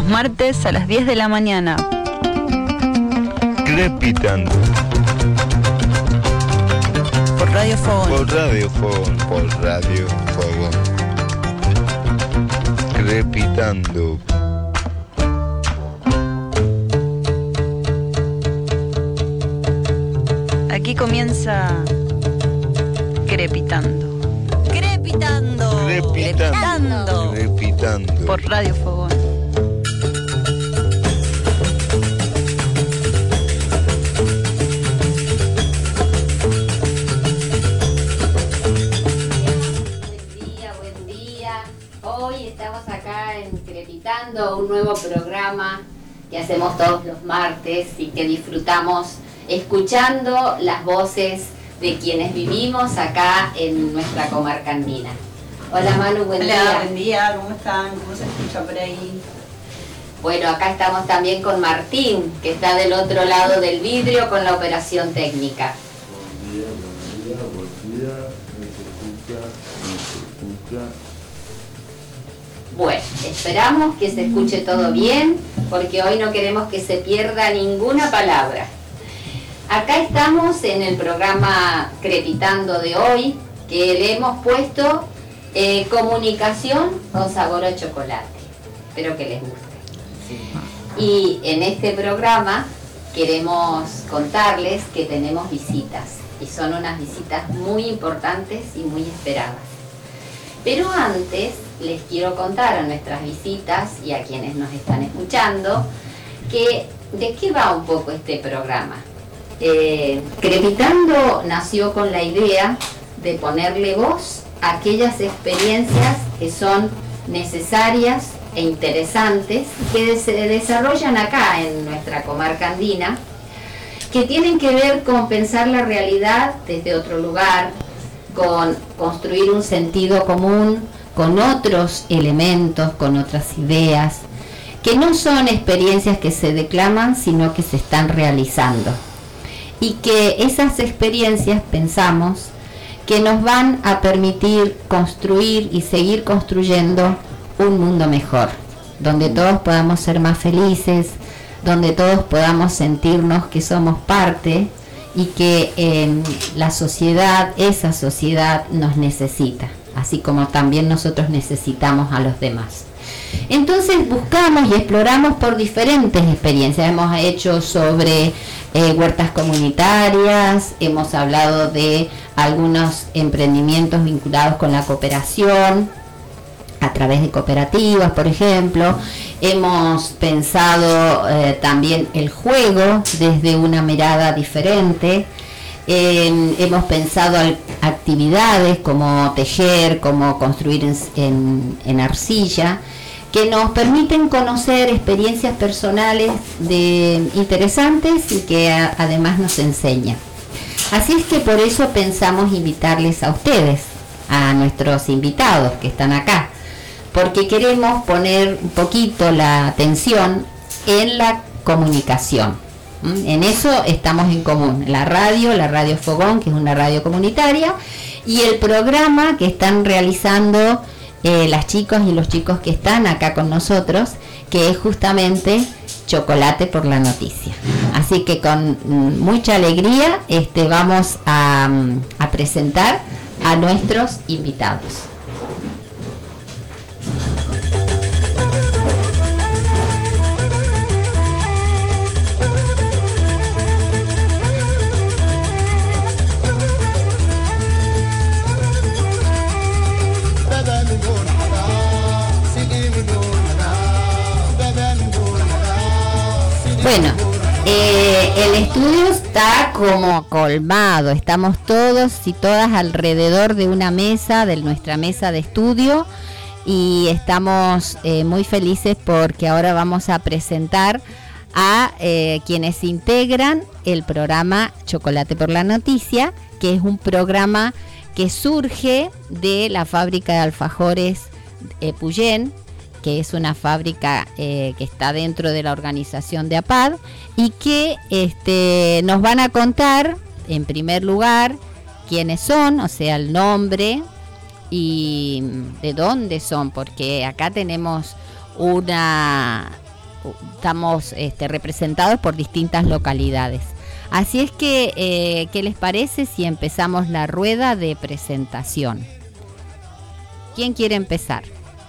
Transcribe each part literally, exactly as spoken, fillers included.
martes a las diez de la mañana. Crepitando. Por Radio Fogón. Por Radio Fogón. Por Radio Fogón. Crepitando. Aquí comienza Crepitando. Crepitando. Crepitando. Crepitando. Por Radio Fogón. Un nuevo programa que hacemos todos los martes y que disfrutamos escuchando las voces de quienes vivimos acá en nuestra comarca andina. Hola Manu, buen Hola, día. buen día, ¿cómo están? ¿Cómo se escucha por ahí? Bueno, acá estamos también con Martín, que está del otro lado del vidrio con la operación técnica. Buen día, buen día, buen día, ¿me se escucha? ¿Me se escucha? Bueno, esperamos que se escuche todo bien, porque hoy no queremos que se pierda ninguna palabra. Acá estamos en el programa Crepitando de hoy, que le hemos puesto eh, comunicación con sabor a chocolate. Espero que les guste. Y en este programa queremos contarles que tenemos visitas, y son unas visitas muy importantes y muy esperadas. Pero antes les quiero contar a nuestras visitas y a quienes nos están escuchando que de qué va un poco este programa. Eh, Crepitando nació con la idea de ponerle voz a aquellas experiencias que son necesarias e interesantes que se desarrollan acá en nuestra comarca andina, que tienen que ver con pensar la realidad desde otro lugar, con construir un sentido común, con otros elementos, con otras ideas, que no son experiencias que se declaman, sino que se están realizando. Y que esas experiencias, pensamos, que nos van a permitir construir y seguir construyendo un mundo mejor, donde todos podamos ser más felices, donde todos podamos sentirnos que somos parte y que eh, la sociedad, esa sociedad nos necesita, así como también nosotros necesitamos a los demás. Entonces buscamos y exploramos por diferentes experiencias. Hemos hecho sobre eh, huertas comunitarias, hemos hablado de algunos emprendimientos vinculados con la cooperación, a través de cooperativas, por ejemplo. Hemos pensado eh, también el juego desde una mirada diferente. Eh, hemos pensado actividades como tejer, como construir en, en, en arcilla, que nos permiten conocer experiencias personales de, interesantes y que a, además nos enseñan. Así es que por eso pensamos invitarles a ustedes, a nuestros invitados que están acá, porque queremos poner un poquito la atención en la comunicación. ¿Mm? En eso estamos en común, la radio, la Radio Fogón, que es una radio comunitaria, y el programa que están realizando eh, las chicas y los chicos que están acá con nosotros, que es justamente Chocolate por la Noticia. Así que con mm, mucha alegría este, vamos a, a presentar a nuestros invitados. Bueno, eh, el estudio está como colmado, estamos todos y todas alrededor de una mesa, de nuestra mesa de estudio, y estamos eh, muy felices porque ahora vamos a presentar a eh, quienes integran el programa Chocolate por la Noticia, que es un programa que surge de la fábrica de alfajores eh, Puyén, que es una fábrica eh, que está dentro de la organización de APAD, y que este, nos van a contar, en primer lugar, quiénes son, o sea, el nombre y de dónde son, porque acá tenemos una estamos este, representados por distintas localidades. Así es que, eh, ¿qué les parece si empezamos la rueda de presentación? ¿Quién quiere empezar?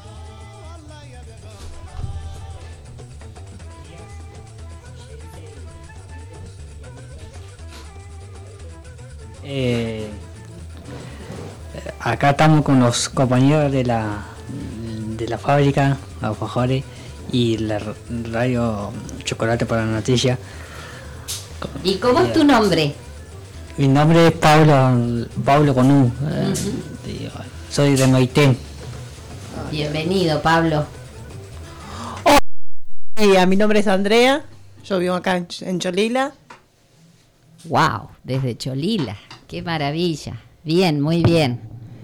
Eh, acá estamos con los compañeros de la de la fábrica Alfajores y la radio Chocolate para la Noticia. ¿Y cómo es tu nombre? Mi nombre es Pablo Pablo Conú. Uh-huh. eh, soy de Maitén. Bienvenido, Pablo. Hola, mi nombre es Andrea. Yo vivo acá en, en Cholila. Wow, desde Cholila. Qué maravilla. Bien, muy bien.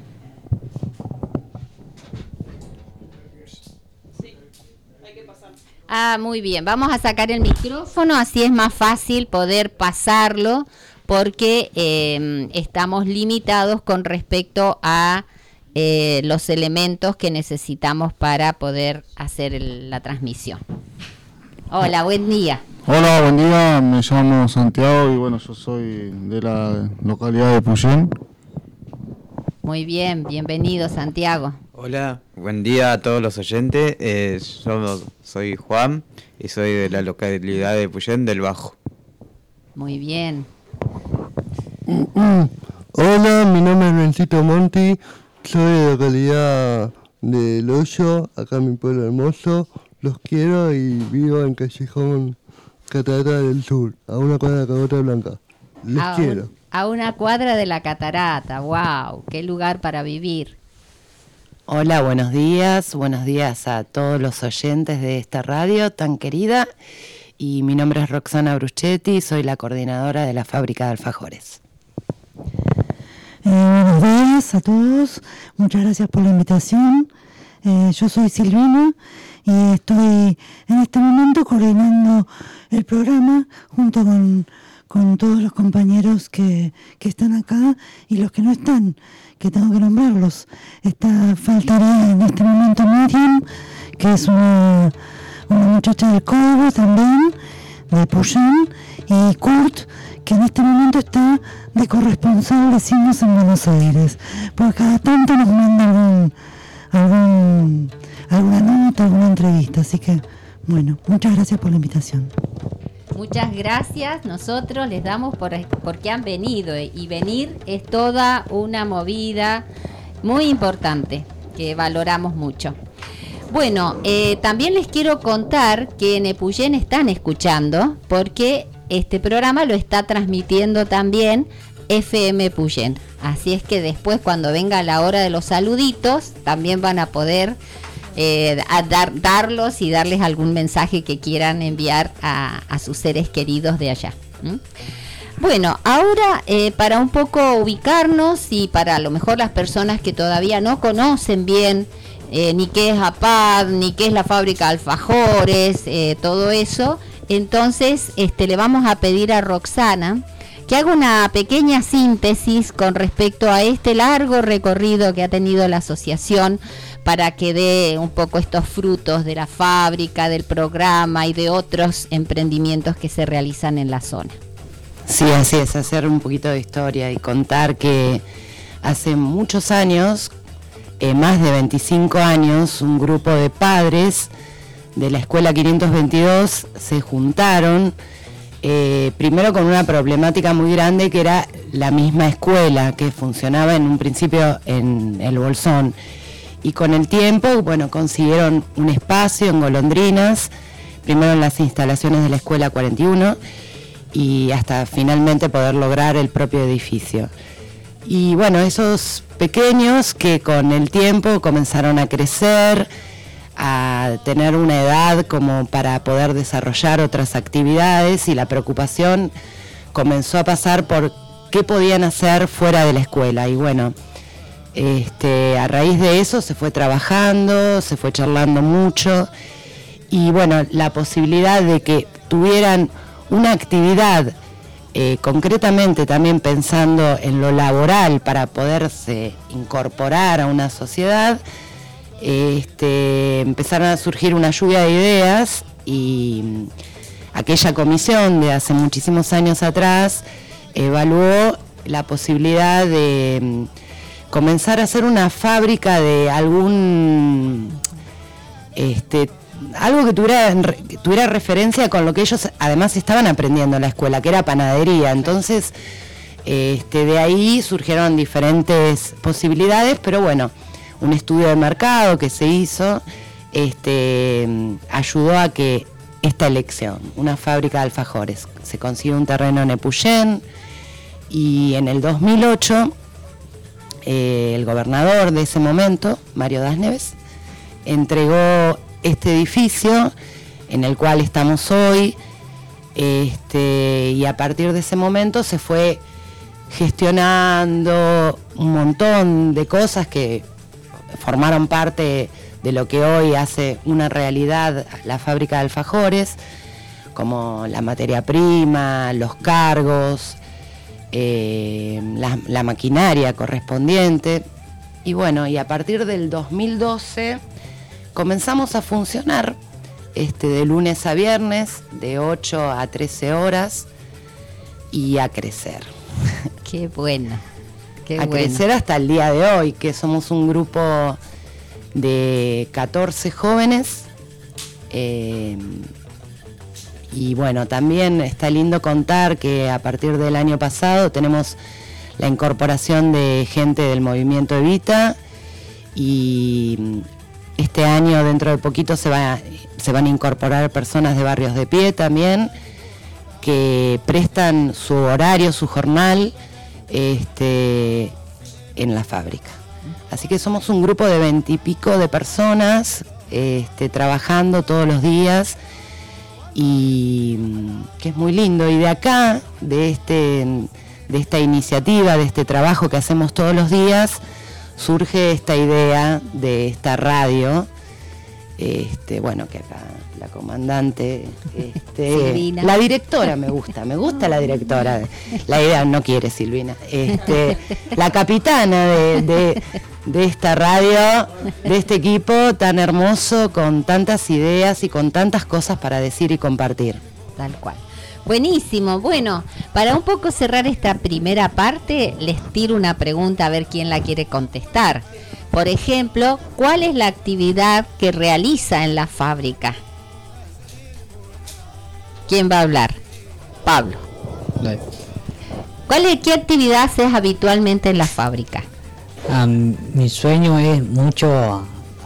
Sí, hay que pasar. Ah, muy bien. Vamos a sacar el micrófono, así es más fácil poder pasarlo, porque eh, estamos limitados con respecto a eh, los elementos que necesitamos para poder hacer el, la transmisión. Hola, buen día. Hola, buen día, me llamo Santiago y bueno, yo soy de la localidad de Puyén. Muy bien, bienvenido Santiago. Hola, buen día a todos los oyentes, eh, yo soy Juan y soy de la localidad de Puyén del Bajo. Muy bien. Hola, mi nombre es Rencito Monti, soy de la localidad de El Hoyo, acá en mi pueblo hermoso, los quiero y vivo en Callejón Catarata del Sur, a una cuadra de Catarata Blanca. Les a quiero. Un, a una cuadra de la Catarata, wow, qué lugar para vivir. Hola, buenos días, buenos días a todos los oyentes de esta radio tan querida. Y mi nombre es Roxana Bruschetti, soy la coordinadora de la fábrica de alfajores. Eh, buenos días a todos, muchas gracias por la invitación. Eh, yo soy Silvina y estoy en este momento coordinando el programa junto con, con todos los compañeros que, que están acá y los que no están, que tengo que nombrarlos. Está, faltaría en este momento Miriam, que es una, una muchacha del Código también, de Puyén, y Kurt, que en este momento está de corresponsal de Signos en Buenos Aires, porque cada tanto nos manda algún, algún, alguna nota, alguna entrevista, así que, bueno, muchas gracias por la invitación. Muchas gracias, nosotros les damos por, porque han venido, y venir es toda una movida muy importante que valoramos mucho. Bueno, eh, también les quiero contar que en Epuyén están escuchando, porque este programa lo está transmitiendo también F M Epuyén. Así es que después, cuando venga la hora de los saluditos, también van a poder eh, a dar, darlos y darles algún mensaje que quieran enviar a, a sus seres queridos de allá. ¿Mm? Bueno, ahora eh, para un poco ubicarnos y para a lo mejor las personas que todavía no conocen bien eh, ni qué es A P A D, ni qué es la fábrica de alfajores, eh, todo eso, entonces este, le vamos a pedir a Roxana que haga una pequeña síntesis con respecto a este largo recorrido que ha tenido la asociación, para que dé un poco estos frutos de la fábrica, del programa y de otros emprendimientos que se realizan en la zona. Sí, así es, hacer un poquito de historia y contar que hace muchos años, eh, más de veinticinco años, un grupo de padres de la escuela quinientos veintidós se juntaron, eh, primero con una problemática muy grande, que era la misma escuela que funcionaba en un principio en el Bolsón, y con el tiempo, bueno, consiguieron un espacio en Golondrinas, primero en las instalaciones de la escuela cuarenta y uno, y hasta finalmente poder lograr el propio edificio. Y bueno, esos pequeños que con el tiempo comenzaron a crecer, a tener una edad como para poder desarrollar otras actividades, y la preocupación comenzó a pasar por qué podían hacer fuera de la escuela. Y bueno, este, a raíz de eso se fue trabajando, se fue charlando mucho, y bueno, la posibilidad de que tuvieran una actividad, eh, concretamente también pensando en lo laboral para poderse incorporar a una sociedad, este, empezaron a surgir una lluvia de ideas y aquella comisión de hace muchísimos años atrás evaluó la posibilidad de comenzar a hacer una fábrica de algún este algo que tuviera, que tuviera referencia con lo que ellos además estaban aprendiendo en la escuela, que era panadería. Entonces este, de ahí surgieron diferentes posibilidades, pero bueno, un estudio de mercado que se hizo este, ayudó a que esta elección, una fábrica de alfajores, se consiguió un terreno en Epuyén, y en el dos mil ocho eh, el gobernador de ese momento, Mario Das Neves, entregó este edificio en el cual estamos hoy, este, y a partir de ese momento se fue gestionando un montón de cosas que formaron parte de lo que hoy hace una realidad la fábrica de alfajores, como la materia prima, los cargos, eh, la, la maquinaria correspondiente. Y bueno, y a partir del dos mil doce comenzamos a funcionar este, de lunes a viernes, de ocho a trece horas, y a crecer. Qué bueno. Qué a bueno. crecer hasta el día de hoy, que somos un grupo de catorce jóvenes. Eh, y bueno, también está lindo contar que a partir del año pasado tenemos la incorporación de gente del movimiento Evita, y este año, dentro de poquito, se, va, se van a incorporar personas de Barrios de Pie también, que prestan su horario, su jornal, este, en la fábrica. Así que somos un grupo de veintipico de personas este, trabajando todos los días, y que es muy lindo. Y de acá, de, este, de esta iniciativa, de este trabajo que hacemos todos los días, surge esta idea de esta radio. Este, bueno, que acá la comandante, este, la directora me gusta, me gusta la directora, la idea no quiere Silvina, este, la capitana de, de, de esta radio, de este equipo tan hermoso, con tantas ideas y con tantas cosas para decir y compartir. Tal cual. Buenísimo. Bueno, para un poco cerrar esta primera parte, les tiro una pregunta a ver quién la quiere contestar. Por ejemplo, ¿cuál es la actividad que realiza en la fábrica? ¿Quién va a hablar? Pablo. ¿Cuál es, qué actividad haces habitualmente en la fábrica? Um, mi sueño es mucho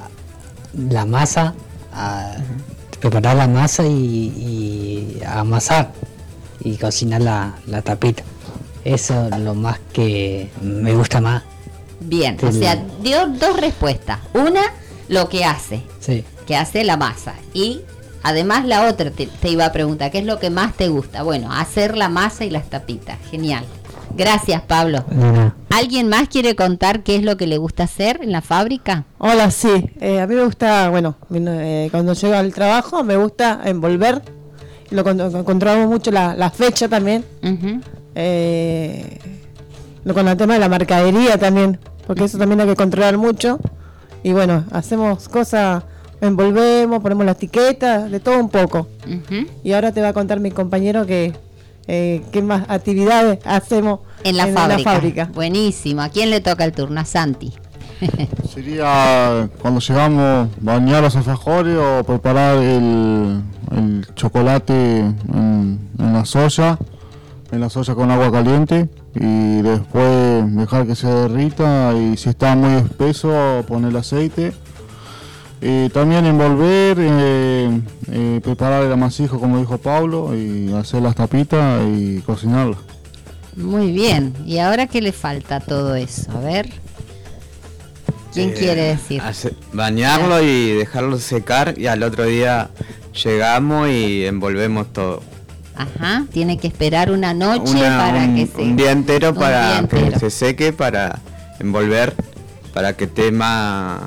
la masa, uh, preparar la masa y, y amasar y cocinar la, la tapita. Eso es lo más que me gusta más. Bien, o sea, dio dos respuestas. Una, lo que hace, sí, que hace la masa. Y además la otra te, te iba a preguntar, ¿qué es lo que más te gusta? Bueno, hacer la masa y las tapitas. Genial. Gracias, Pablo. Uh-huh. ¿Alguien más quiere contar qué es lo que le gusta hacer en la fábrica? Hola, sí. Eh, a mí me gusta, bueno, eh, cuando llego al trabajo me gusta envolver. Lo con- controlamos mucho la, la fecha también. Uh-huh. Eh, lo con el tema de la mercadería también, porque eso también hay que controlar mucho. Y bueno, hacemos cosas, envolvemos, ponemos la etiqueta, de todo un poco. Uh-huh. Y ahora te va a contar mi compañero que eh, qué más actividades hacemos en, la, en fábrica. la fábrica. Buenísimo. ¿A quién le toca el turno? A Santi. Sería cuando llegamos bañar los alfajores o preparar el, el chocolate en, en la soya, en la soya con agua caliente, y después dejar que se derrita, y si está muy espeso poner el aceite. Y también envolver, eh, eh, preparar el amasijo como dijo Pablo, y hacer las tapitas y cocinarlas. Muy bien. ¿Y ahora qué le falta a todo eso? A ver. ¿Quién Eh, quiere decir? hace- bañarlo y dejarlo secar, y al otro día llegamos y envolvemos todo. Ajá, tiene que esperar una noche Una- para un, que se... un día entero un para día entero. que se seque, para envolver, para que esté más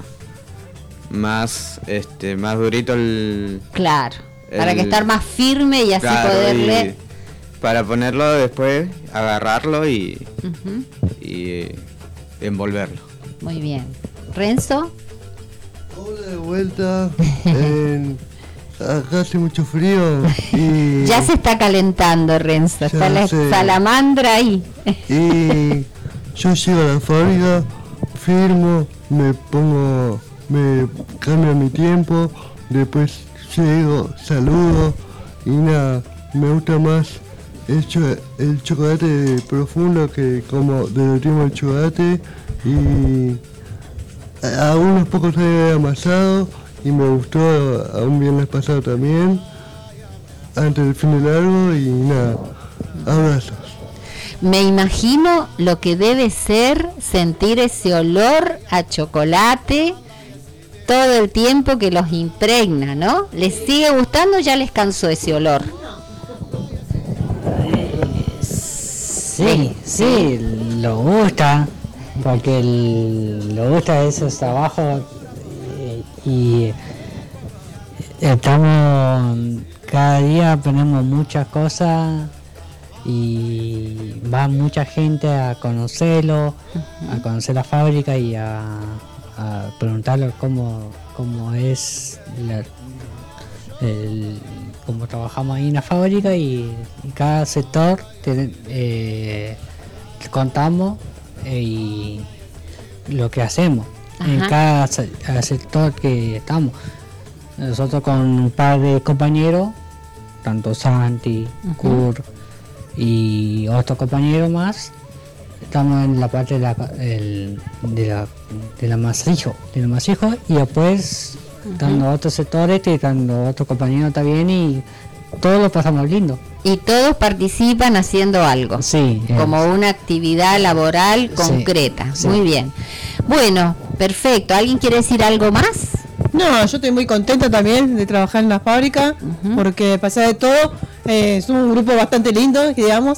más este más durito el Claro, para el- que estar más firme y así claro, poderle... y para ponerlo después, agarrarlo y, Ujú, y envolverlo. muy bien. ¿Renzo? Hola de vuelta. En- acá hace mucho frío y... Ya se está calentando, Renzo, está la sé. salamandra ahí. Y yo llego a la fábrica, firmo, me pongo, me cambio mi tiempo, después llego, saludo y nada, me gusta más el, cho- el chocolate profundo que como derretimos el chocolate y a unos pocos años amasado y me gustó a un viernes pasado también, antes del fin de largo y nada, abrazos. Me imagino lo que debe ser sentir ese olor a chocolate todo el tiempo que los impregna, ¿no? ¿Les sigue gustando o ya les cansó ese olor? Sí, sí, lo gusta, porque el- lo gusta esos trabajos eh, y estamos, cada día ponemos muchas cosas y va mucha gente a conocerlo, a conocer la fábrica y a, a preguntarle cómo, cómo es la, el, cómo trabajamos ahí en la fábrica y, y cada sector te- eh, contamos eh, y lo que hacemos en Ajá. cada se- cada sector que estamos. Nosotros con un par de compañeros, tanto Santi, Ujú. Kurt y otro compañero más, estamos en la parte de la el, de la del amasijo, del amasijo y después estando otros sectores, y estando otros compañeros también y todos lo pasamos lindo. Y todos participan haciendo algo. Sí. Como una actividad laboral concreta. sí. Muy bien. Bueno, perfecto. ¿Alguien quiere decir algo más? No, yo estoy muy contenta también de trabajar en la fábrica, porque a pesar de todo, eh, somos un grupo bastante lindo, digamos,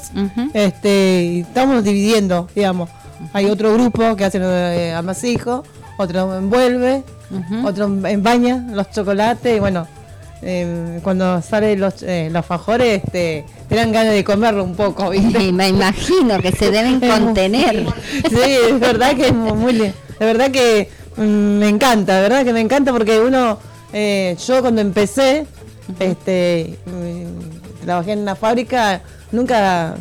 este, y estamos dividiendo, digamos. Hay otro grupo que hace eh, amasijo, otro envuelve, otro embaña los chocolates, y bueno, eh, cuando salen los, eh, los alfajores, este, te dan ganas de comerlo un poco, ¿viste? Sí, me imagino que se deben Es muy- contener. Sí, es verdad que es muy, muy li- de verdad que mm, me encanta, de verdad que me encanta porque uno, eh, yo cuando empecé, este, mm, trabajé en una fábrica, nunca,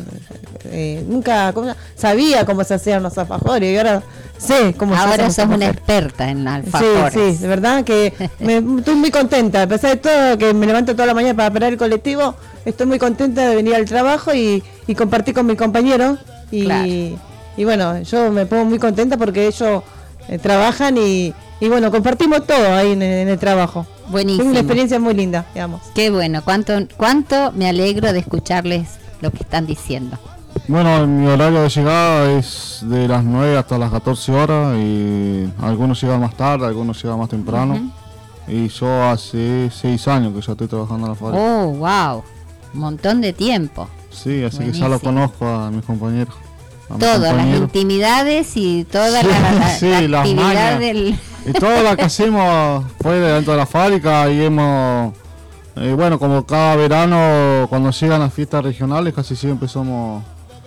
eh, nunca ¿cómo se llama? Sabía cómo se hacían los alfajores y ahora sé cómo se hacen Ahora los sos una alfajores. experta en alfajores. Sí, sí, de verdad que me, estoy muy contenta, a pesar de todo que me levanto toda la mañana para esperar el colectivo, estoy muy contenta de venir al trabajo y, y compartir con mis compañeros y, Claro. y bueno, yo me pongo muy contenta porque ellos eh, trabajan y, y bueno, compartimos todo ahí en, el- en el trabajo. Buenísimo. Es una experiencia muy linda, digamos. Qué bueno, cuánto, cuánto me alegro de escucharles lo que están diciendo. Bueno, mi horario de llegada es de las nueve hasta las catorce horas y algunos llegan más tarde, algunos llegan más temprano. Y yo hace seis años que ya estoy trabajando en la fábrica. Oh, wow, un montón de tiempo. Sí, así que buenísimo. ya lo conozco a mis compañeros. a mis Todas las compañeros. intimidades y toda Sí, la, la- sí, la las actividad mañas. del... Y todo lo que hacemos fue dentro de la fábrica y hemos, eh, bueno, como cada verano cuando llegan las fiestas regionales casi siempre somos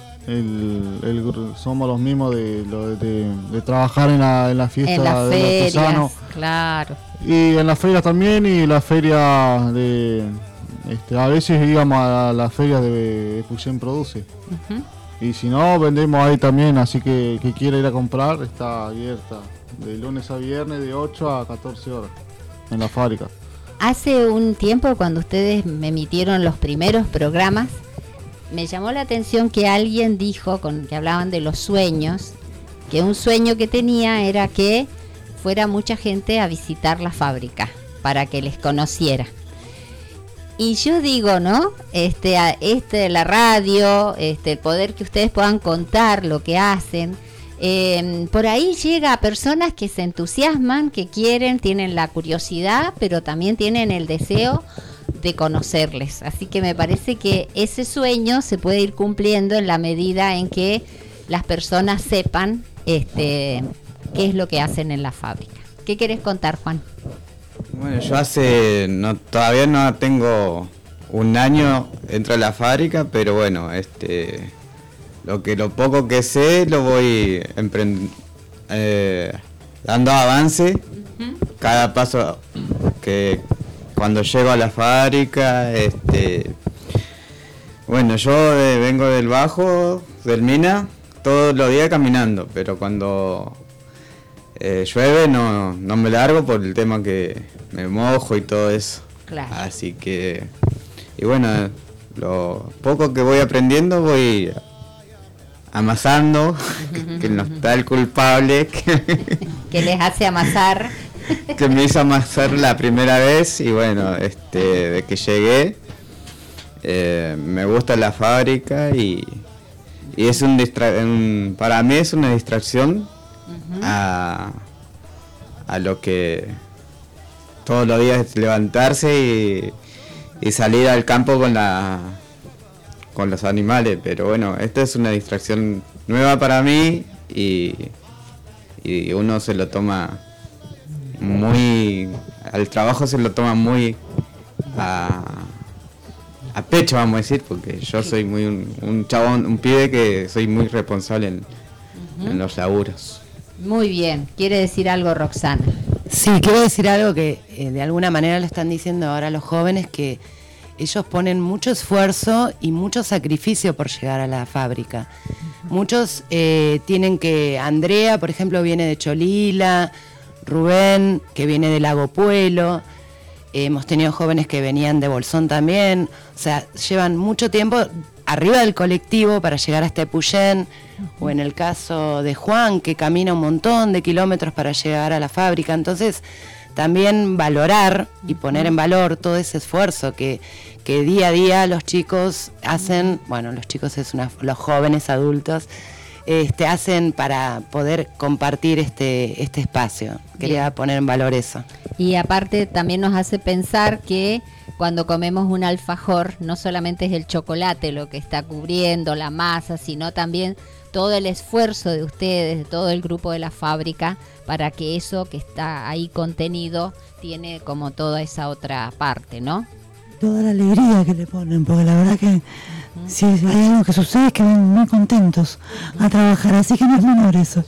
el, el gru- somos los mismos de, lo de, de trabajar en la, en la fiesta En las del ferias, artesano. claro. Y en las ferias también y la feria de, este, a veces íbamos a la feria de Puyén Produce. Ujú. Y si no, vendemos ahí también, así que que quiera ir a comprar, está abierta de lunes a viernes de ocho a catorce horas en la fábrica. Hace un tiempo, cuando ustedes me emitieron los primeros programas, me llamó la atención que alguien dijo, con, que hablaban de los sueños, que un sueño que tenía era que fuera mucha gente a visitar la fábrica para que les conociera. Y yo digo, ¿no? Este, a- este, la radio, este, el poder que ustedes puedan contar lo que hacen, eh, por ahí llega a personas que se entusiasman, que quieren, tienen la curiosidad, pero también tienen el deseo de conocerles. Así que me parece que ese sueño se puede ir cumpliendo en la medida en que las personas sepan este, qué es lo que hacen en la fábrica. ¿Qué querés contar, Juan? Bueno, yo hace, no, todavía no tengo un año dentro de la fábrica, pero bueno, este, lo que lo poco que sé lo voy emprend- eh, dando avance. Cada paso que cuando llego a la fábrica, este, bueno, yo eh, vengo del Bajo, del Mina, todos los días caminando, pero cuando eh, llueve no, no me largo por el tema que me mojo y todo eso. Claro. Así que, y bueno, lo poco que voy aprendiendo voy amasando, que, que no está el culpable que, que les hace amasar. Que me hizo amasar la primera vez y bueno, este, de que llegué, eh, me gusta la fábrica y, y es un, distra un para mí es una distracción uh-huh. a, a lo que todos los días es levantarse y, y salir al campo con la con los animales, pero bueno, esta es una distracción nueva para mí y, y uno se lo toma muy, al trabajo se lo toma muy a, a pecho, vamos a decir, porque yo soy muy un, un chabón, un pibe que soy muy responsable en, uh-huh. en los laburos. Muy bien, ¿quiere decir algo Roxana? Sí, quiero decir algo que eh, de alguna manera lo están diciendo ahora los jóvenes, que ellos ponen mucho esfuerzo y mucho sacrificio por llegar a la fábrica. Muchos eh, tienen que, Andrea, por ejemplo, viene de Cholila, Rubén, que viene de Lago Puelo, eh, hemos tenido jóvenes que venían de Bolsón también, o sea, llevan mucho tiempo arriba del colectivo para llegar hasta Epuyén, o en el caso de Juan, que camina un montón de kilómetros para llegar a la fábrica. Entonces, también valorar y poner en valor todo ese esfuerzo que, que día a día los chicos hacen, bueno, los chicos es una, los jóvenes adultos, este, hacen para poder compartir este, este espacio. Quería Bien. poner en valor eso. Y aparte también nos hace pensar que cuando comemos un alfajor, no solamente es el chocolate lo que está cubriendo la masa, sino también todo el esfuerzo de ustedes, de todo el grupo de la fábrica, para que eso que está ahí contenido tiene como toda esa otra parte, ¿no? Toda la alegría que le ponen, porque la verdad que uh-huh. si hay algo que sucede es que van muy contentos a trabajar, así que no es menor eso.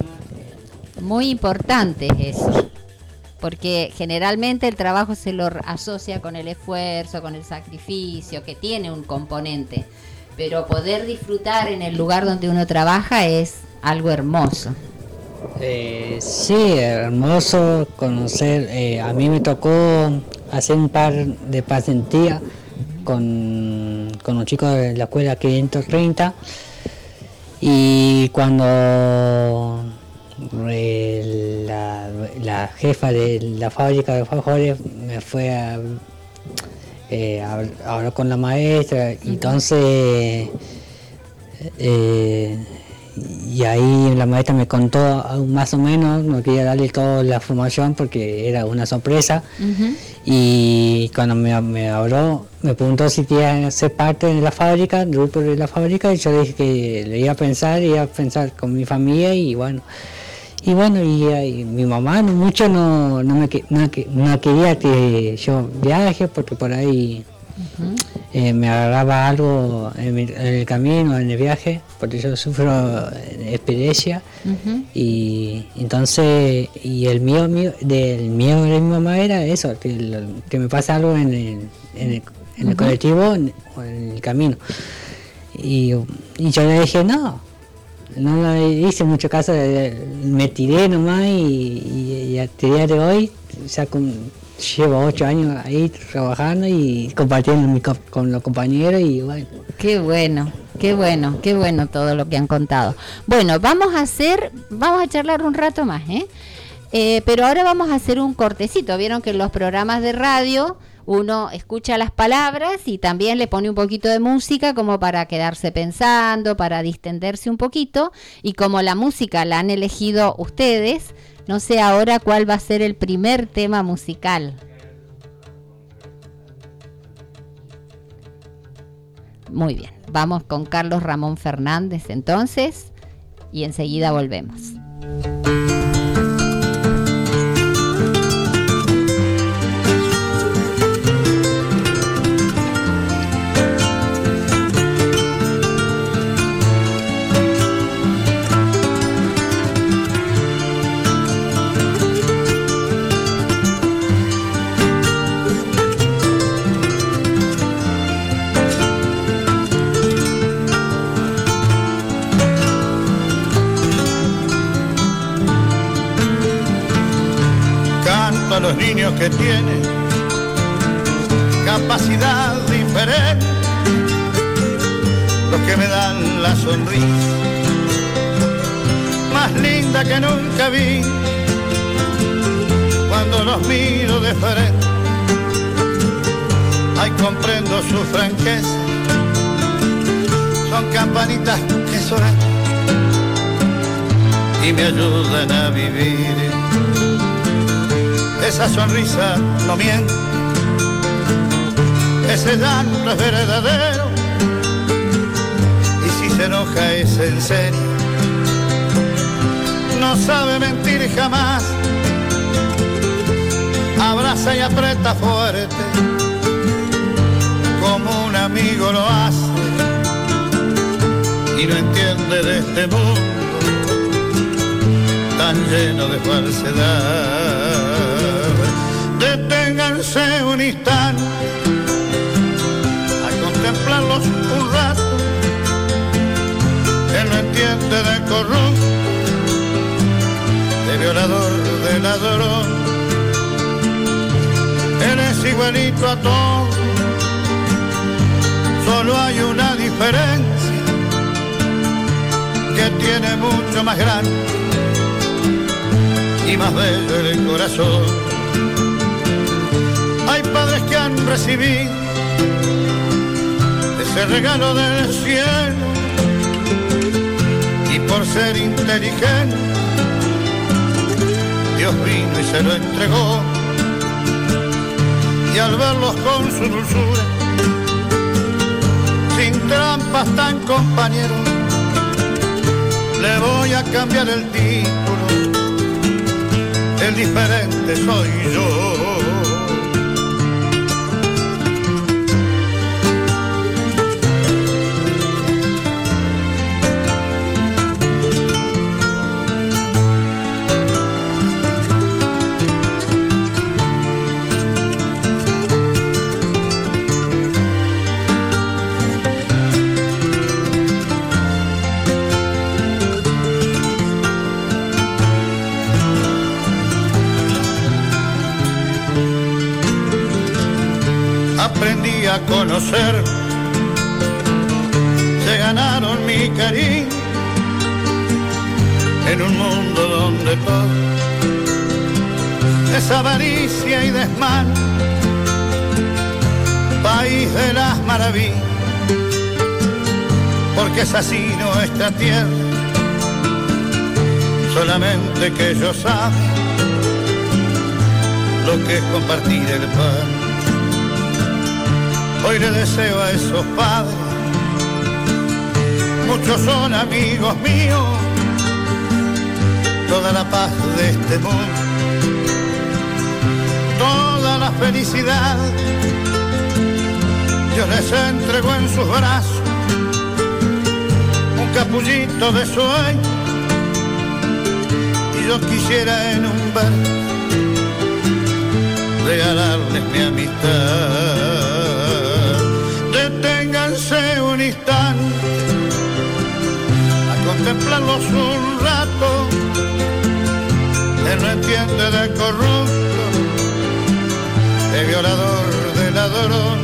Muy importante es eso, porque generalmente el trabajo se lo asocia con el esfuerzo, con el sacrificio, que tiene un componente, pero poder disfrutar en el lugar donde uno trabaja es algo hermoso. Eh, sí, hermoso conocer. Eh, a mí me tocó hacer un par de pasantías con, con un chico de la escuela quinientos treinta y cuando eh, la, la jefa de la fábrica de alfajores me fue a eh, hablar con la maestra, uh-huh. entonces eh, y ahí la maestra me contó más o menos, no quería darle toda la información porque era una sorpresa, uh-huh. y cuando me, me habló, me preguntó si quería ser parte de la fábrica, del grupo de la fábrica, y yo le dije que le iba a pensar, iba a pensar con mi familia, y bueno, y bueno, y, y mi mamá no, mucho no, no, me, no, no quería que yo viaje porque por ahí uh-huh. eh, me agarraba algo en, mi, en el camino, en el viaje, porque yo sufro epilepsia, uh-huh. y entonces, y el miedo, mío, del miedo de mi mamá era eso, que, lo, que me pasa algo en el, en el, en el uh-huh. colectivo en, o en el camino. Y, y yo le dije, no, no le hice mucho caso, me tiré nomás, y, y, y hasta el día de hoy, ya con, llevo ocho años ahí trabajando y compartiendo mi, con los compañeros, y bueno. Qué bueno, qué bueno, qué bueno todo lo que han contado. Bueno, vamos a hacer, vamos a charlar un rato más, ¿eh? Eh, pero ahora vamos a hacer un cortecito. Vieron que en los programas de radio uno escucha las palabras y también le pone un poquito de música como para quedarse pensando, para distenderse un poquito, y como la música la han elegido ustedes, no sé ahora cuál va a ser el primer tema musical. Muy bien, vamos con Carlos Ramón Fernández entonces, y enseguida volvemos. los niños que tienen capacidad diferente, los que me dan la sonrisa más linda que nunca vi, cuando los miro de frente, ay, comprendo su franqueza, son campanitas que suenan y me ayudan a vivir. Esa sonrisa no miente, ese llanto es verdadero, y si se enoja es en serio, no sabe mentir jamás, abraza y aprieta fuerte, como un amigo lo hace, y no entiende de este mundo tan lleno de falsedad. Deténganse un instante a contemplarlos un rato, él no entiende de corrupto, de violador, de ladrón, él es igualito a todos, solo hay una diferencia que tiene mucho más grande y más bello en el corazón. Hay padres que han recibido ese regalo del cielo, y por ser inteligente Dios vino y se lo entregó, y al verlos con su dulzura, sin trampas tan compañeros, le voy a cambiar el título, el diferente soy yo. Aprendí a conocer, se ganaron mi cariño en un mundo donde todo es avaricia y desmán, país de las maravillas, porque es así nuestra tierra, solamente que ellos saben lo que es compartir el pan. Hoy le deseo a esos padres, muchos son amigos míos, toda la paz de este mundo, toda la felicidad, Dios les entregó en sus brazos un capullito de sueño, y yo quisiera en un verso regalarles mi amistad. Deténganse un instante a contemplarlos un rato, él no entiende de corrupto, de violador, de ladrón,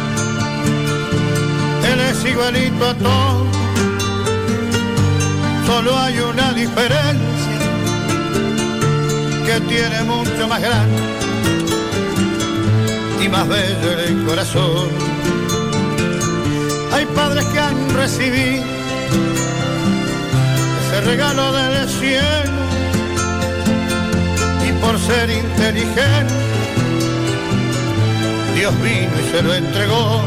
él es igualito a todos, solo hay una diferencia que tiene mucho más grande y más bello en el corazón. Hay padres que han recibido ese regalo del cielo, y por ser inteligente Dios vino y se lo entregó,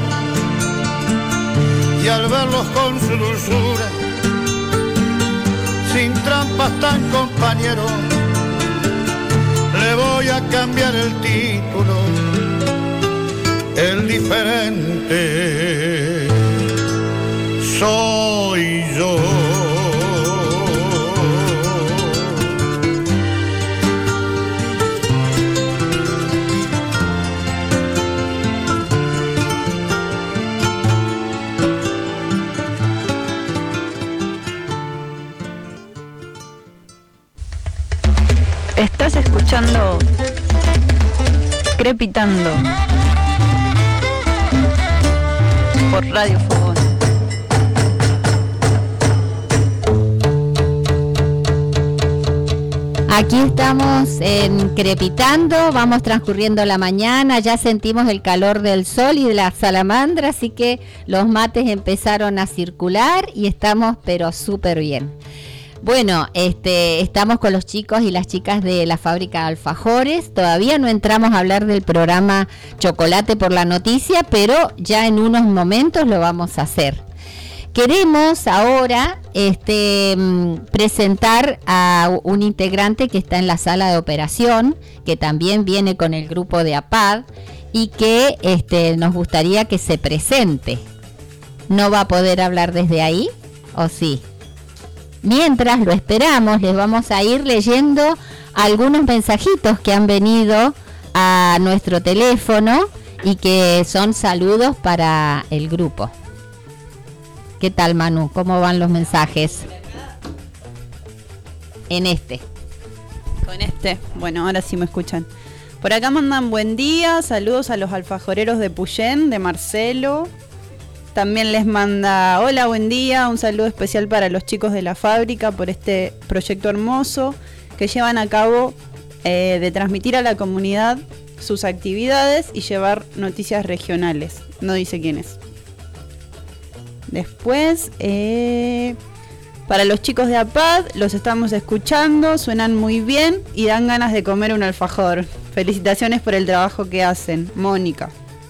y al verlos con su dulzura, sin trampas tan compañeros, le voy a cambiar el título, el diferente soy yo. Estás escuchando Crepitando por Radio Fogón. Aquí estamos en Crepitando, vamos transcurriendo la mañana, ya sentimos el calor del sol y de la salamandra, así que los mates empezaron a circular y estamos pero súper bien. Bueno, este, estamos con los chicos y las chicas de la fábrica de alfajores. Todavía no entramos a hablar del programa Chocolate por la Noticia, pero ya en unos momentos lo vamos a hacer. Queremos ahora este, presentar a un integrante que está en la sala de operación, que también viene con el grupo de A P A D y que este, nos gustaría que se presente. ¿No va a poder hablar desde ahí? ¿O sí? Mientras lo esperamos, les vamos a ir leyendo algunos mensajitos que han venido a nuestro teléfono y que son saludos para el grupo. ¿Qué tal, Manu? ¿Cómo van los mensajes? En este. Con este. Bueno, ahora sí me escuchan. Por acá mandan buen día, saludos a los alfajoreros de Puyén, de Marcelo. También les manda, hola, buen día, un saludo especial para los chicos de la fábrica por este proyecto hermoso que llevan a cabo eh, de transmitir a la comunidad sus actividades y llevar noticias regionales. No dice quién es. Después, eh, para los chicos de A P A D, los estamos escuchando, suenan muy bien y dan ganas de comer un alfajor. Felicitaciones por el trabajo que hacen, Mónica.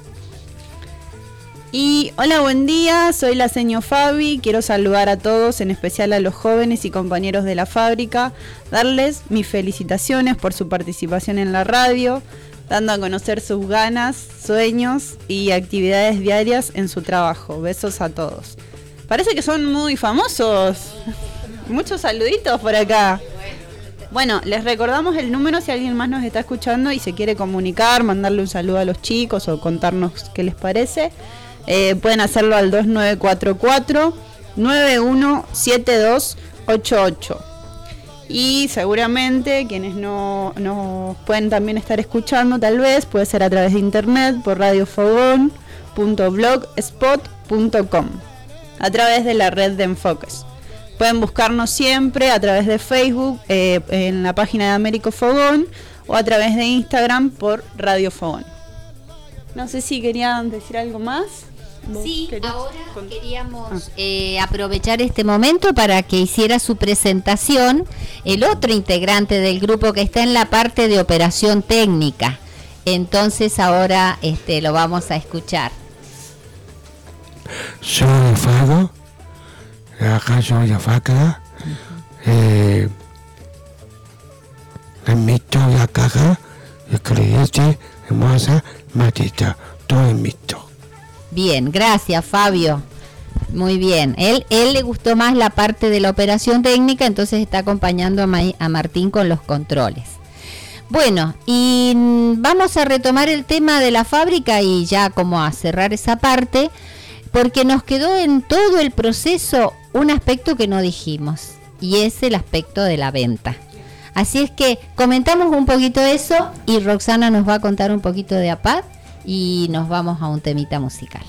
Y hola, buen día, soy la seño Fabi, quiero saludar a todos, en especial a los jóvenes y compañeros de la fábrica, darles mis felicitaciones por su participación en la radio, dando a conocer sus ganas, sueños y actividades diarias en su trabajo. Besos a todos. Parece que son muy famosos. Muchos saluditos por acá. Bueno, les recordamos el número si alguien más nos está escuchando y se quiere comunicar, mandarle un saludo a los chicos o contarnos qué les parece. Eh, pueden hacerlo al dos nueve cuatro cuatro, nueve uno siete dos ocho ocho. Y seguramente quienes no nos pueden también estar escuchando, tal vez, puede ser a través de internet por radio fogón punto blogspot punto com, a través de la red de enfoques. Pueden buscarnos siempre a través de Facebook, eh, en la página de Américo Fogón, o a través de Instagram por Radio Fogón. No sé si querían decir algo más. Sí, ahora queríamos eh, aprovechar este momento para que hiciera su presentación el otro integrante del grupo que está en la parte de operación técnica. Entonces ahora este, lo vamos a escuchar. Soy Fado, acá soy la fábrica, eh, emito la caja, ingrediente, hermosa, matita, todo emito. Bien, gracias Fabio. Muy bien. Él, él le gustó más la parte de la operación técnica, entonces está acompañando a, Ma- a Martín con los controles. Bueno, y vamos a retomar el tema de la fábrica y ya como a cerrar esa parte, porque nos quedó en todo el proceso un aspecto que no dijimos, y es el aspecto de la venta. Así es que comentamos un poquito eso y Roxana nos va a contar un poquito de A P A D. Y nos vamos a un temita musical.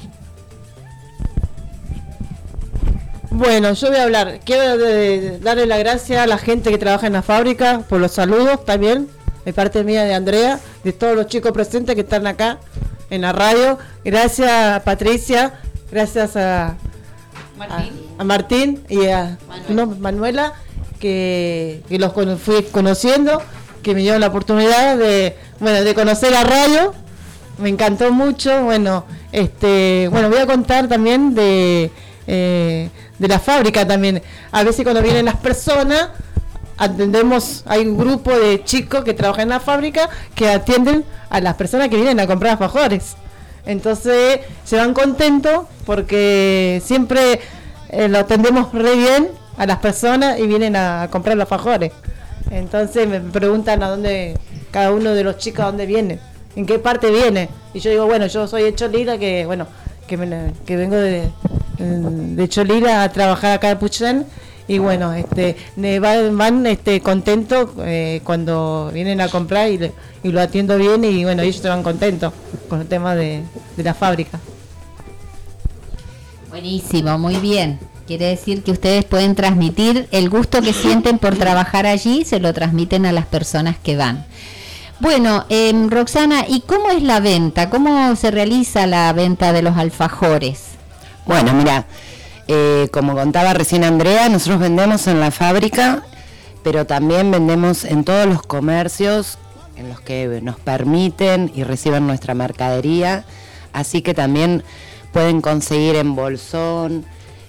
Bueno, yo voy a hablar. Quiero de, de darle la gracia a la gente que trabaja en la fábrica por los saludos también, de parte mía, de Andrea, de todos los chicos presentes que están acá en la radio. Gracias a Patricia, gracias a Martín, a, a Martín y a Manuela, no, Manuela que, que los con, fui conociendo, que me dieron la oportunidad de, bueno, de conocer la radio. Me encantó mucho. Bueno, este, bueno, voy a contar también de, eh, de la fábrica también. A veces cuando vienen las personas, atendemos, hay un grupo de chicos que trabajan en la fábrica que atienden a las personas que vienen a comprar alfajores. Entonces se van contentos porque siempre eh, lo atendemos re bien a las personas y vienen a comprar los alfajores. Entonces me preguntan a dónde, cada uno de los chicos a dónde viene, en qué parte viene. Y yo digo, bueno, yo soy de Cholila, que bueno, que, me, que vengo de, de Cholila a trabajar acá en Puyén. y bueno, este, ne- van, van este, contentos eh, cuando vienen a comprar y, le- y lo atiendo bien y bueno, ellos se van contentos con el tema de, de la fábrica. Buenísimo, muy bien. Quiere decir que ustedes pueden transmitir el gusto que sienten por trabajar allí, se lo transmiten a las personas que van. Bueno, eh, Roxana, ¿y cómo es la venta? ¿Cómo se realiza la venta de los alfajores? Bueno, mira, eh, como contaba recién Andrea, nosotros vendemos en la fábrica, pero también vendemos en todos los comercios en los que nos permiten y reciben nuestra mercadería, así que también pueden conseguir en Bolsón,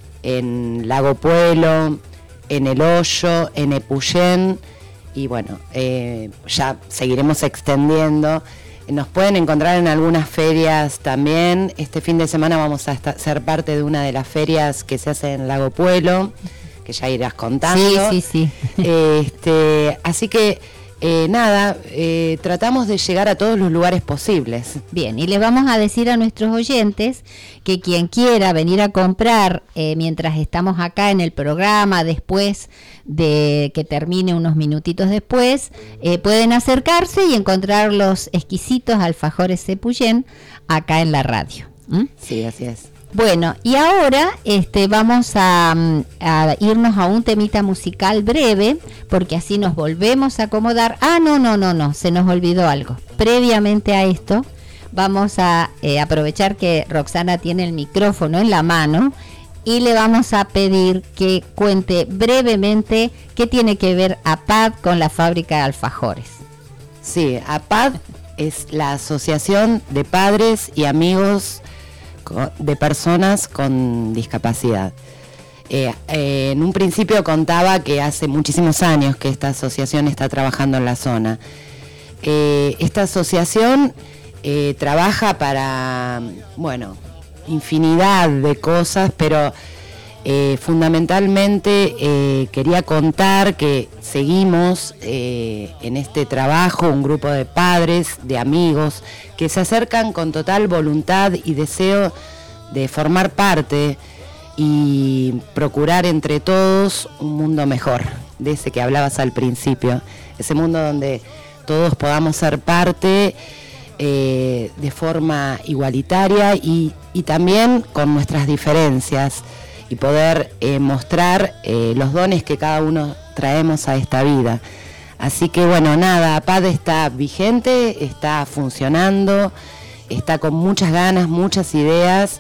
en Lago Puelo, en El Hoyo, en Epuyén, y bueno, eh, ya seguiremos extendiendo. Nos pueden encontrar en algunas ferias también. Este fin de semana vamos a estar, ser parte de una de las ferias que se hace en Lago Puelo, que ya irás contando. Sí, sí, sí. Este, así que eh, nada, eh, tratamos de llegar a todos los lugares posibles. Bien, y les vamos a decir a nuestros oyentes que quien quiera venir a comprar eh, mientras estamos acá en el programa, después de que termine unos minutitos después, eh, pueden acercarse y encontrar los exquisitos alfajores Cepuyén acá en la radio. ¿Mm? Sí, así es. Bueno, y ahora este, vamos a, a irnos a un temita musical breve, porque así nos volvemos a acomodar. Ah, no, no, no, no, se nos olvidó algo. Previamente a esto, vamos a eh, aprovechar que Roxana tiene el micrófono en la mano y le vamos a pedir que cuente brevemente qué tiene que ver A P A D con la fábrica de alfajores. Sí, A P A D es la Asociación de Padres y Amigos de Personas con Discapacidad. Eh, eh, en un principio contaba que hace muchísimos años que esta asociación está trabajando en la zona. Eh, esta asociación eh, trabaja para, bueno, infinidad de cosas, pero eh, fundamentalmente eh, quería contar que seguimos eh, en este trabajo un grupo de padres, de amigos, que se acercan con total voluntad y deseo de formar parte y procurar entre todos un mundo mejor, de ese que hablabas al principio, ese mundo donde todos podamos ser parte eh, de forma igualitaria y, y también con nuestras diferencias y poder eh, mostrar eh, los dones que cada uno traemos a esta vida. Así que bueno, nada, A P A D está vigente, está funcionando, está con muchas ganas, muchas ideas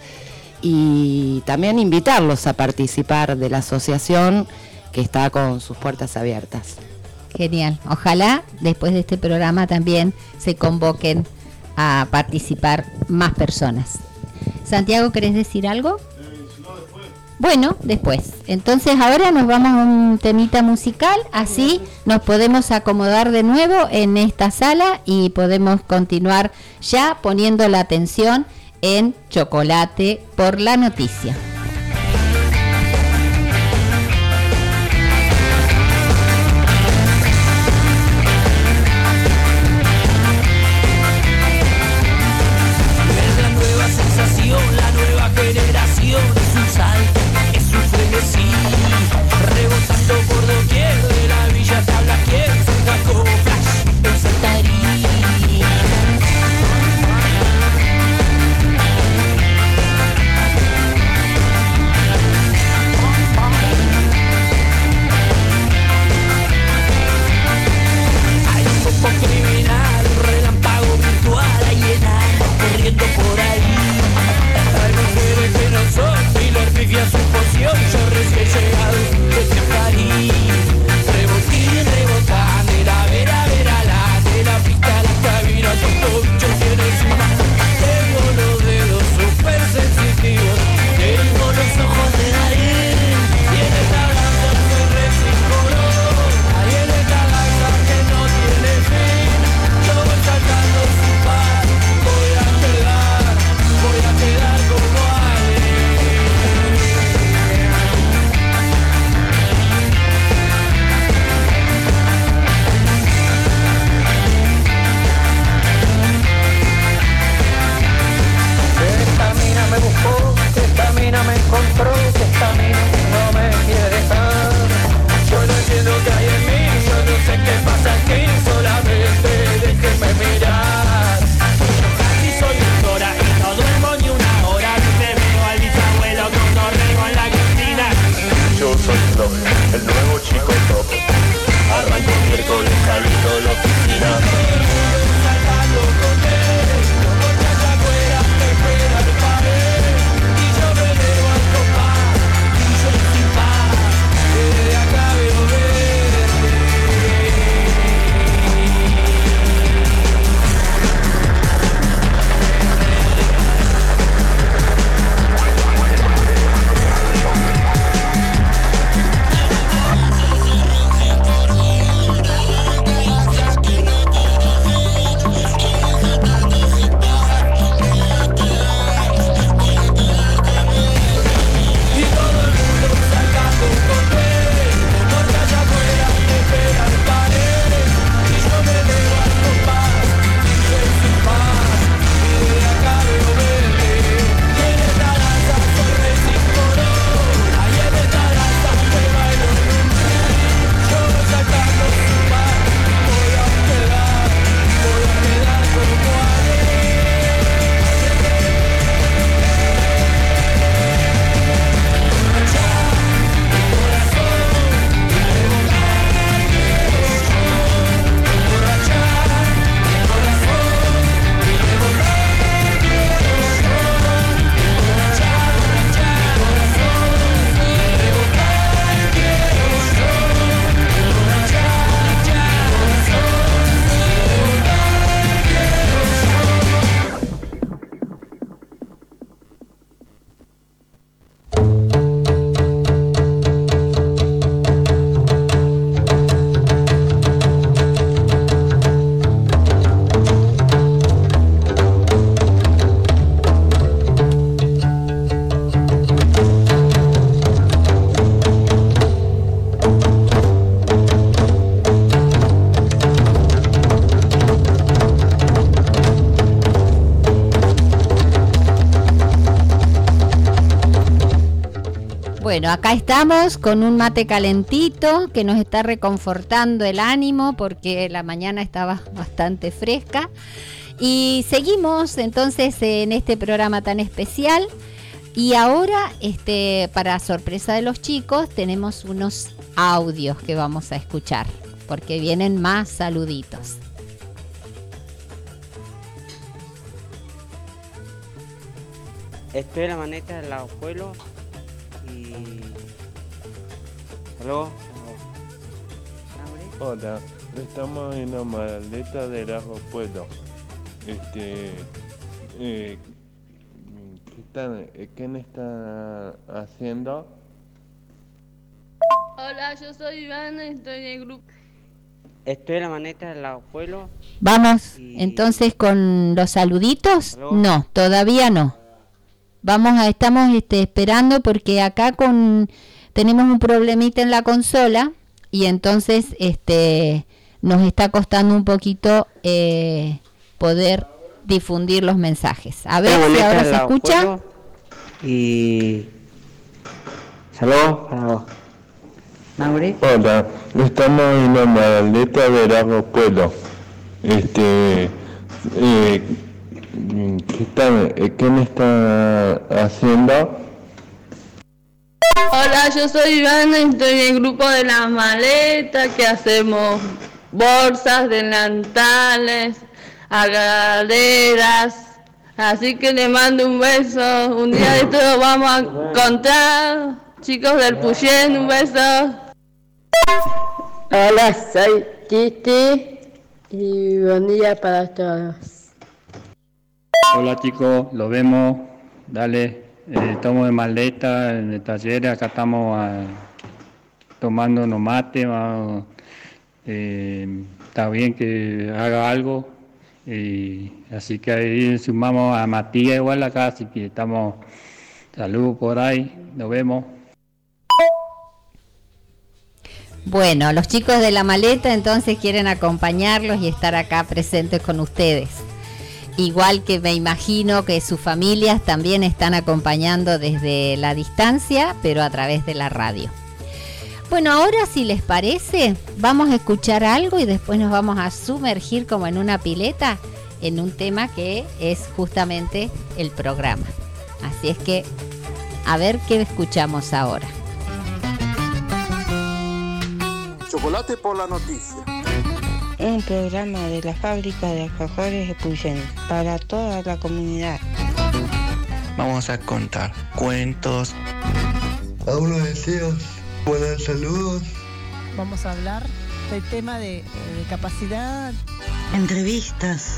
y también invitarlos a participar de la asociación que está con sus puertas abiertas. Genial, ojalá después de este programa también se convoquen a participar más personas. Santiago, ¿querés decir algo? Bueno, después. Entonces ahora nos vamos a un temita musical, así nos podemos acomodar de nuevo en esta sala y podemos continuar ya poniendo la atención en Chocolate por la Noticia. Es la nueva sensación, la nueva generación, es un salto, es un frenesí, rebotando por doquier de la villa tabla quien se sacó flash en saltarí. miércoles salito de la oficina. Saltando con él, porque allá afuera me espera el pared. Y yo me levanto más, y yo sin paz, desde acá veo verde. Bueno, acá estamos con un mate calentito que nos está reconfortando el ánimo porque la mañana estaba bastante fresca. Y seguimos entonces en este programa tan especial. Y ahora, este, para sorpresa de los chicos, tenemos unos audios que vamos a escuchar porque vienen más saluditos. Estoy en la maneta del abuelo y... ¿Aló? Hola, estamos en la maleta del abuelo. Este... Eh, ¿qué, están, ¿Qué me está haciendo? Hola, yo soy Ivana y estoy en el grupo. Estoy en la maneta del abuelo. Vamos, y... entonces con los saluditos. ¿Aló? No, todavía no. Vamos a, estamos este, esperando porque acá con tenemos un problemita en la consola y entonces este nos está costando un poquito eh, poder difundir los mensajes. A ver si ahora se escucha. Y... Saludos para vos. ¿Mauri? Hola, estamos en la maleta del abuelo. Este... Eh, ¿Qué, está, ¿Qué me está haciendo? Hola, yo soy Ivana y estoy en el grupo de la maleta que hacemos bolsas, delantales, agarraderas. Así que le mando un beso. Un día de todo vamos a contar. Chicos del Puyén, un beso. Hola, soy Titi y buen día para todos. Hola chicos, lo vemos, dale, eh, estamos en maleta, en el taller, acá estamos a, tomando unos mates, vamos, eh, está bien que haga algo, y así que ahí sumamos a Matías igual acá, así que estamos, saludos por ahí, nos vemos. Bueno, los chicos de la maleta entonces quieren acompañarlos y estar acá presentes con ustedes. Igual que me imagino que sus familias también están acompañando desde la distancia, pero a través de la radio. Bueno, ahora si les parece, vamos a escuchar algo y después nos vamos a sumergir como en una pileta en un tema que es justamente el programa. Así es que, a ver qué escuchamos ahora. Chocolate por la noticia. un programa de la fábrica de alfajores Epuyén para toda la comunidad. Vamos a contar cuentos. Algunos deseos, buenos saludos. Vamos a hablar del tema de, de capacidad. Entrevistas.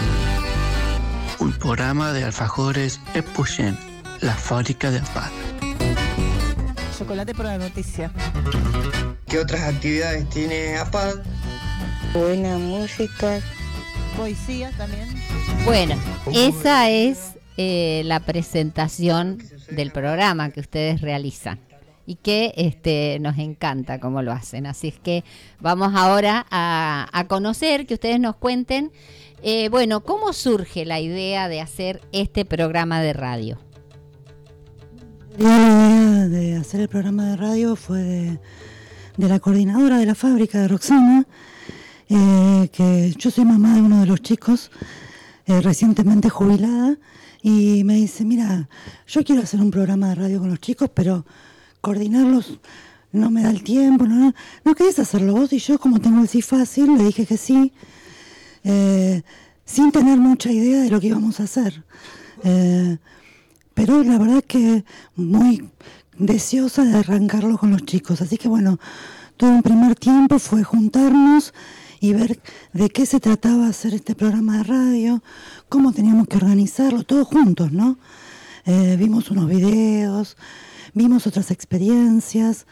Un programa de alfajores Epuyén, la fábrica de alfajores. Chocolate por la noticia. ¿Qué otras actividades tiene A P A D? Buena música. Poesía también. Bueno, esa es eh, la presentación del programa que ustedes realizan y que este, nos encanta cómo lo hacen. Así es que vamos ahora a, a conocer, que ustedes nos cuenten, eh, bueno, cómo surge la idea de hacer este programa de radio. La idea de hacer el programa de radio fue de, de la coordinadora de la fábrica, de Roxana, eh, que yo soy mamá de uno de los chicos, eh, recientemente jubilada, y me dice, mira, yo quiero hacer un programa de radio con los chicos, pero coordinarlos no me da el tiempo, no, no querés hacerlo vos. Y yo, como tengo el sí fácil, le dije que sí, eh, sin tener mucha idea de lo que íbamos a hacer. Eh, pero la verdad que muy deseosa de arrancarlo con los chicos. Así que bueno, todo un primer tiempo fue juntarnos y ver de qué se trataba hacer este programa de radio, cómo teníamos que organizarlo, todos juntos, ¿no? Eh, vimos unos videos, vimos otras experiencias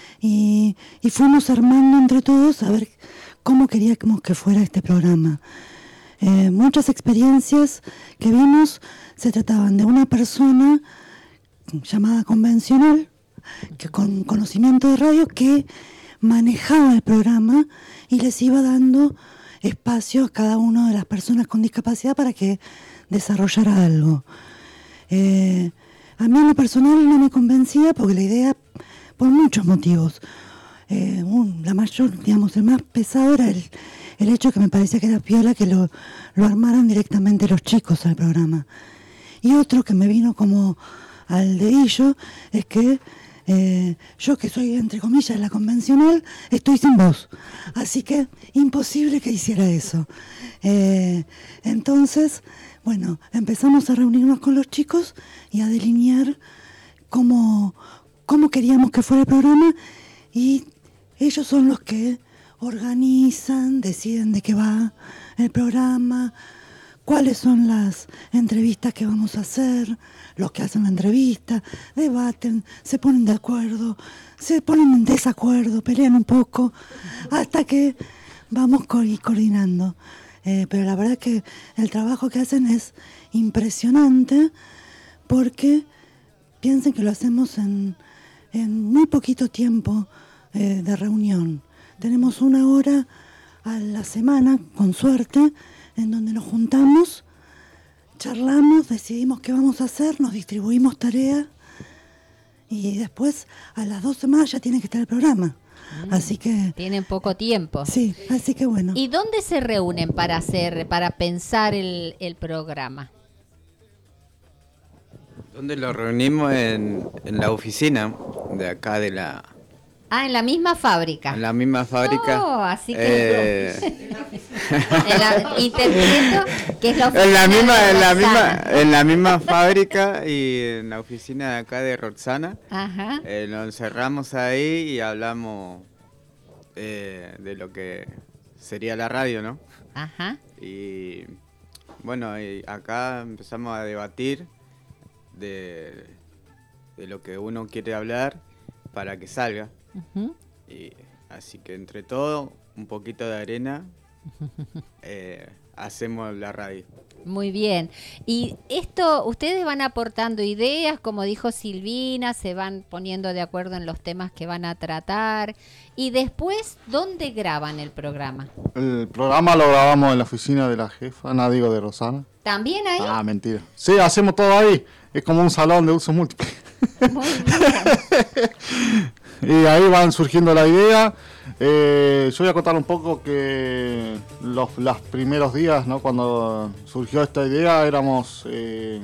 y, y fuimos armando entre todos a ver cómo queríamos que fuera este programa. Eh, muchas experiencias que vimos se trataban de una persona llamada convencional, que con conocimiento de radio, que manejaba el programa y les iba dando espacio a cada una de las personas con discapacidad para que desarrollara algo. Eh, a mí en lo personal no me convencía porque la idea, por muchos motivos, eh, un, la mayor, digamos, el más pesado era el, el hecho que me parecía que era piola que lo, lo armaran directamente los chicos al programa. Y otro que me vino como al dedillo es que eh, yo, que soy entre comillas la convencional, estoy sin voz, así que imposible que hiciera eso. Eh, entonces, bueno, empezamos a reunirnos con los chicos y a delinear cómo, cómo queríamos que fuera el programa, y ellos son los que organizan, deciden de qué va el programa, cuáles son las entrevistas que vamos a hacer, los que hacen la entrevista, debaten, se ponen de acuerdo, se ponen en desacuerdo, pelean un poco, hasta que vamos co- coordinando. Eh, pero la verdad que el trabajo que hacen es impresionante, porque piensen que lo hacemos en, en muy poquito tiempo eh, de reunión. Tenemos una hora a la semana, con suerte, en donde nos juntamos, charlamos, decidimos qué vamos a hacer, nos distribuimos tareas y después a las dos semanas ya tiene que estar el programa. Mm, así que tienen poco tiempo. Sí, así que bueno. ¿Y dónde se reúnen para hacer, para pensar el, el programa? ¿Dónde lo reunimos? En, en la oficina de acá de la... Ah, en la misma fábrica. En la misma fábrica. Oh, así que... Eh... en la, interpreto que es la oficina en la misma, de en la misma, Roxana. en la misma fábrica y en la oficina de acá de Roxana. Ajá. Eh, nos encerramos ahí y hablamos eh, de lo que sería la radio, ¿no? Ajá. Y bueno, y acá empezamos a debatir de, de lo que uno quiere hablar para que salga. Uh-huh. Y así que entre todo, un poquito de arena, eh, hacemos la radio. Muy bien. Y esto, ustedes van aportando ideas, como dijo Silvina, se van poniendo de acuerdo en los temas que van a tratar. Y después, ¿dónde graban el programa? El programa lo grabamos en la oficina de la jefa, no digo de Rosana. ¿También ahí? Ah, mentira. Sí, hacemos todo ahí. Es como un salón de uso múltiple. Muy bien. Y ahí van surgiendo la idea. Eh, yo voy a contar un poco que los, los primeros días, ¿no? Cuando surgió esta idea, éramos eh,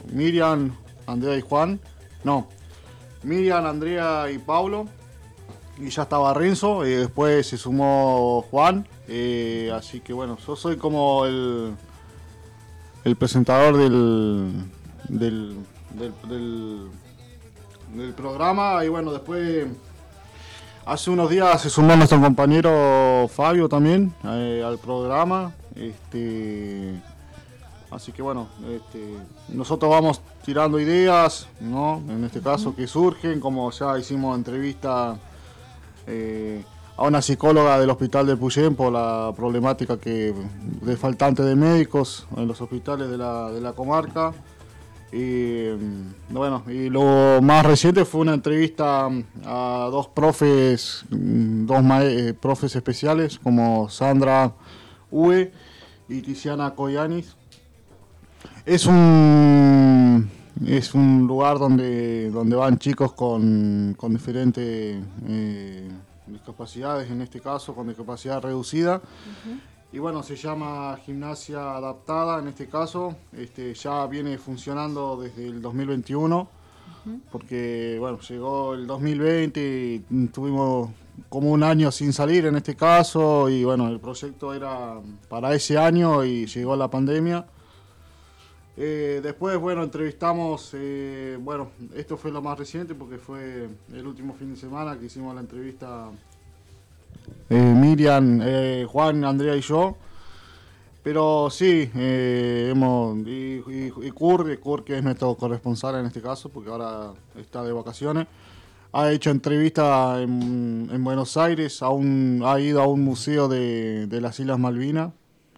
Miriam, Andrea y Juan. No, Miriam, Andrea y Pablo. y ya estaba Renzo, y después se sumó Juan, eh, así que bueno, yo soy como el, el presentador del, del, del, del, del programa, y bueno, después hace unos días se sumó nuestro compañero Fabio también eh, al programa, este, así que bueno, este, nosotros vamos tirando ideas, ¿no? En este caso que surgen, como ya hicimos entrevista Eh, a una psicóloga del hospital de Puyén por la problemática que de faltante de médicos en los hospitales de la, de la comarca. Y bueno, y lo más reciente fue una entrevista a dos profes, dos mae- profes especiales como Sandra Ue y Tiziana Koyanis. Es un Es un lugar donde, donde van chicos con, con diferentes eh, discapacidades, en este caso con discapacidad reducida. Uh-huh. Y bueno, se llama Gimnasia Adaptada, en este caso. Este, ya viene funcionando desde el dos mil veintiuno, uh-huh. porque bueno, llegó el dos mil veinte y tuvimos como un año sin salir en este caso. Y bueno, el proyecto era para ese año y llegó la pandemia. Eh, después, bueno, entrevistamos, eh, bueno, esto fue lo más reciente porque fue el último fin de semana que hicimos la entrevista eh, Miriam, eh, Juan, Andrea y yo. Pero sí, eh, hemos, y, y, y Kurt, Kurt, que es nuestro corresponsal en este caso, porque ahora está de vacaciones, ha hecho entrevista en, en Buenos Aires, a un, ha ido a un museo de, de las Islas Malvinas.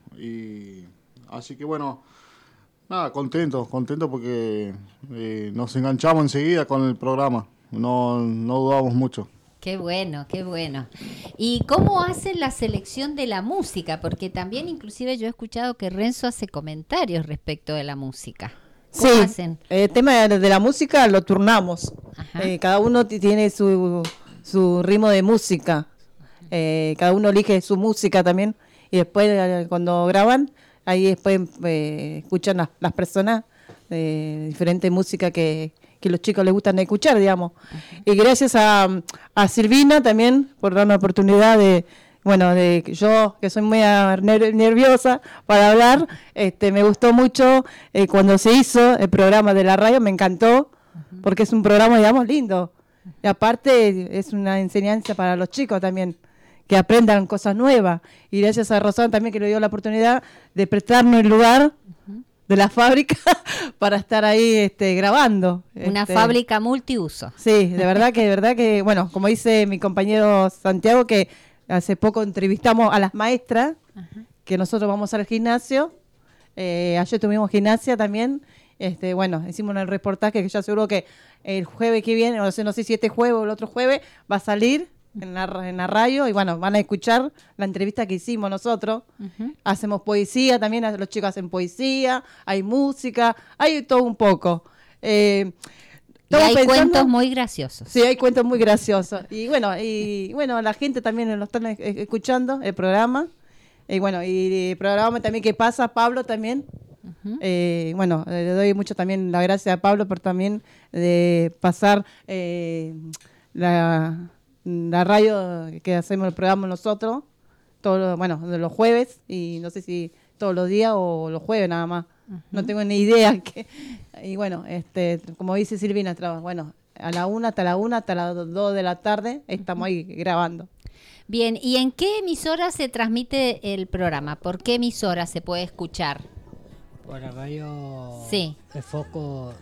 Y así que bueno, nada, contento, contento porque eh, nos enganchamos enseguida con el programa, no, no dudamos mucho. Qué bueno, qué bueno. ¿Y cómo hacen la selección de la música? Porque también inclusive yo he escuchado que Renzo hace comentarios respecto de la música. Sí, hacen? El tema de la música lo turnamos. Eh, cada uno t- tiene su, su ritmo de música, eh, cada uno elige su música también, y después eh, cuando graban, ahí después eh, escuchan las, las personas de diferente música que, que los chicos les gustan escuchar, digamos. Uh-huh. Y gracias a, a Silvina también por darme la oportunidad de, bueno, de yo que soy muy ner- nerviosa para hablar, este, me gustó mucho eh, cuando se hizo el programa de la radio, me encantó, uh-huh. porque es un programa, digamos, lindo. Y aparte es una enseñanza para los chicos también, que aprendan cosas nuevas. Y gracias a Rosana también que le dio la oportunidad de prestarnos el lugar uh-huh. de la fábrica para estar ahí este, grabando. Una este, fábrica multiuso. Sí, de verdad que, de verdad que, bueno, como dice mi compañero Santiago, que hace poco entrevistamos a las maestras, uh-huh. que nosotros vamos al gimnasio. Eh, ayer tuvimos gimnasia también. Este, bueno, hicimos un reportaje que ya seguro que el jueves que viene, no sé, no sé si este jueves o el otro jueves, va a salir en la, en la radio, y bueno, van a escuchar la entrevista que hicimos nosotros. Uh-huh. Hacemos poesía también, los chicos hacen poesía, hay música, hay todo un poco. Eh, y hay pensando, cuentos muy graciosos. Sí, hay cuentos muy graciosos. Y bueno, y bueno, la gente también lo están escuchando, el programa. Y bueno, y el programa también que pasa, Pablo también. Uh-huh. Eh, bueno, le doy mucho también la gracia a Pablo por también de pasar eh, la... la radio que hacemos el programa nosotros, todos, bueno, de los jueves, y no sé si todos los días o los jueves nada más. Uh-huh. No tengo ni idea. Que, y bueno, este, como dice Silvina, bueno, a la una, hasta la una, hasta las dos de la tarde, estamos uh-huh. ahí grabando. Bien, ¿y en qué emisora se transmite el programa? ¿Por qué emisora se puede escuchar? Por la radio sí. de Foco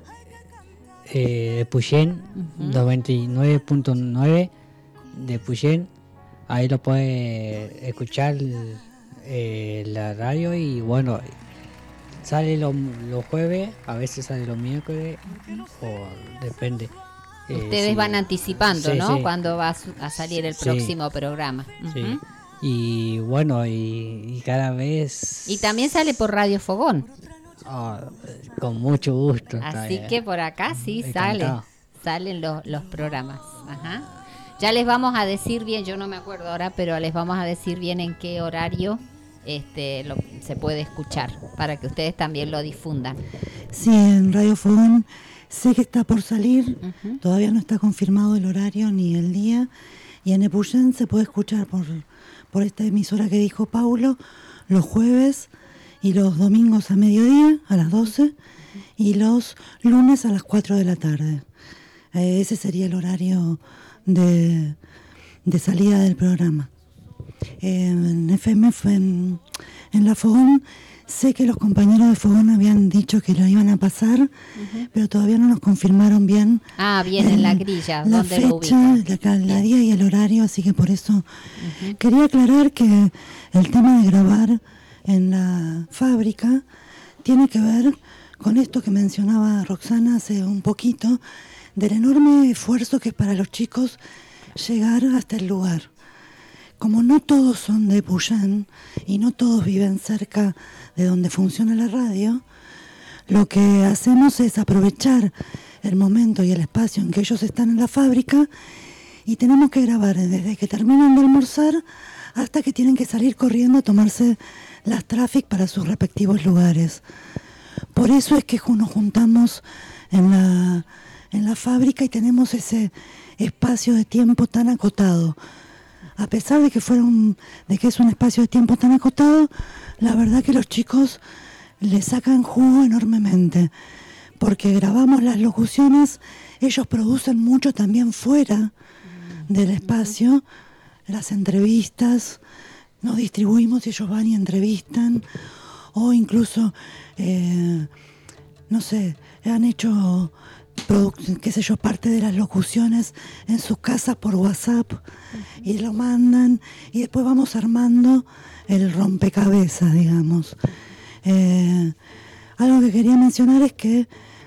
eh, de Puyén, uh-huh. noventa y nueve punto nueve de Puyén, ahí lo puede escuchar eh, la radio, y bueno, sale los lo jueves, a veces sale los miércoles, o depende. Ustedes eh, sí, van anticipando, sí, ¿no? Sí. Cuando va a salir el próximo sí. programa. Uh-huh. Sí. Y bueno, y, y cada vez... Y también sale por Radio Fogón. Oh, con mucho gusto. Así está, que por acá sí sale, salen los, los programas. Ajá. Ya les vamos a decir bien, yo no me acuerdo ahora, pero les vamos a decir bien en qué horario este lo, se puede escuchar, para que ustedes también lo difundan. Sí, en Radio Fogón sé que está por salir, uh-huh. todavía no está confirmado el horario ni el día, Y en Epuyén se puede escuchar por, por esta emisora que dijo Paulo, los jueves y los domingos a mediodía, a las doce, y los lunes a las cuatro de la tarde. Eh, ese sería el horario de, de salida del programa. Eh, en F M, en, en La Fogón, sé que los compañeros de Fogón habían dicho que lo iban a pasar, uh-huh. pero todavía no nos confirmaron bien. Ah, bien, eh, en la grilla, la donde fecha, la, la día y el horario, así que por eso uh-huh. quería aclarar que el tema de grabar en la fábrica tiene que ver con esto que mencionaba Roxana hace un poquito, del enorme esfuerzo que es para los chicos llegar hasta el lugar. Como no todos son de Epuyén y no todos viven cerca de donde funciona la radio, lo que hacemos es aprovechar el momento y el espacio en que ellos están en la fábrica y tenemos que grabar desde que terminan de almorzar hasta que tienen que salir corriendo a tomarse las traffic para sus respectivos lugares. Por eso es que nos juntamos en la, en la fábrica y tenemos ese espacio de tiempo tan acotado. A pesar de que fuera un, de que es un espacio de tiempo tan acotado, la verdad que los chicos le sacan jugo enormemente, porque grabamos las locuciones, ellos producen mucho también fuera del espacio, las entrevistas, nos distribuimos y ellos van y entrevistan, o incluso, eh, no sé, han hecho, qué sé yo, parte de las locuciones en sus casas por WhatsApp y lo mandan y después vamos armando el rompecabezas, digamos. Eh, algo que quería mencionar es que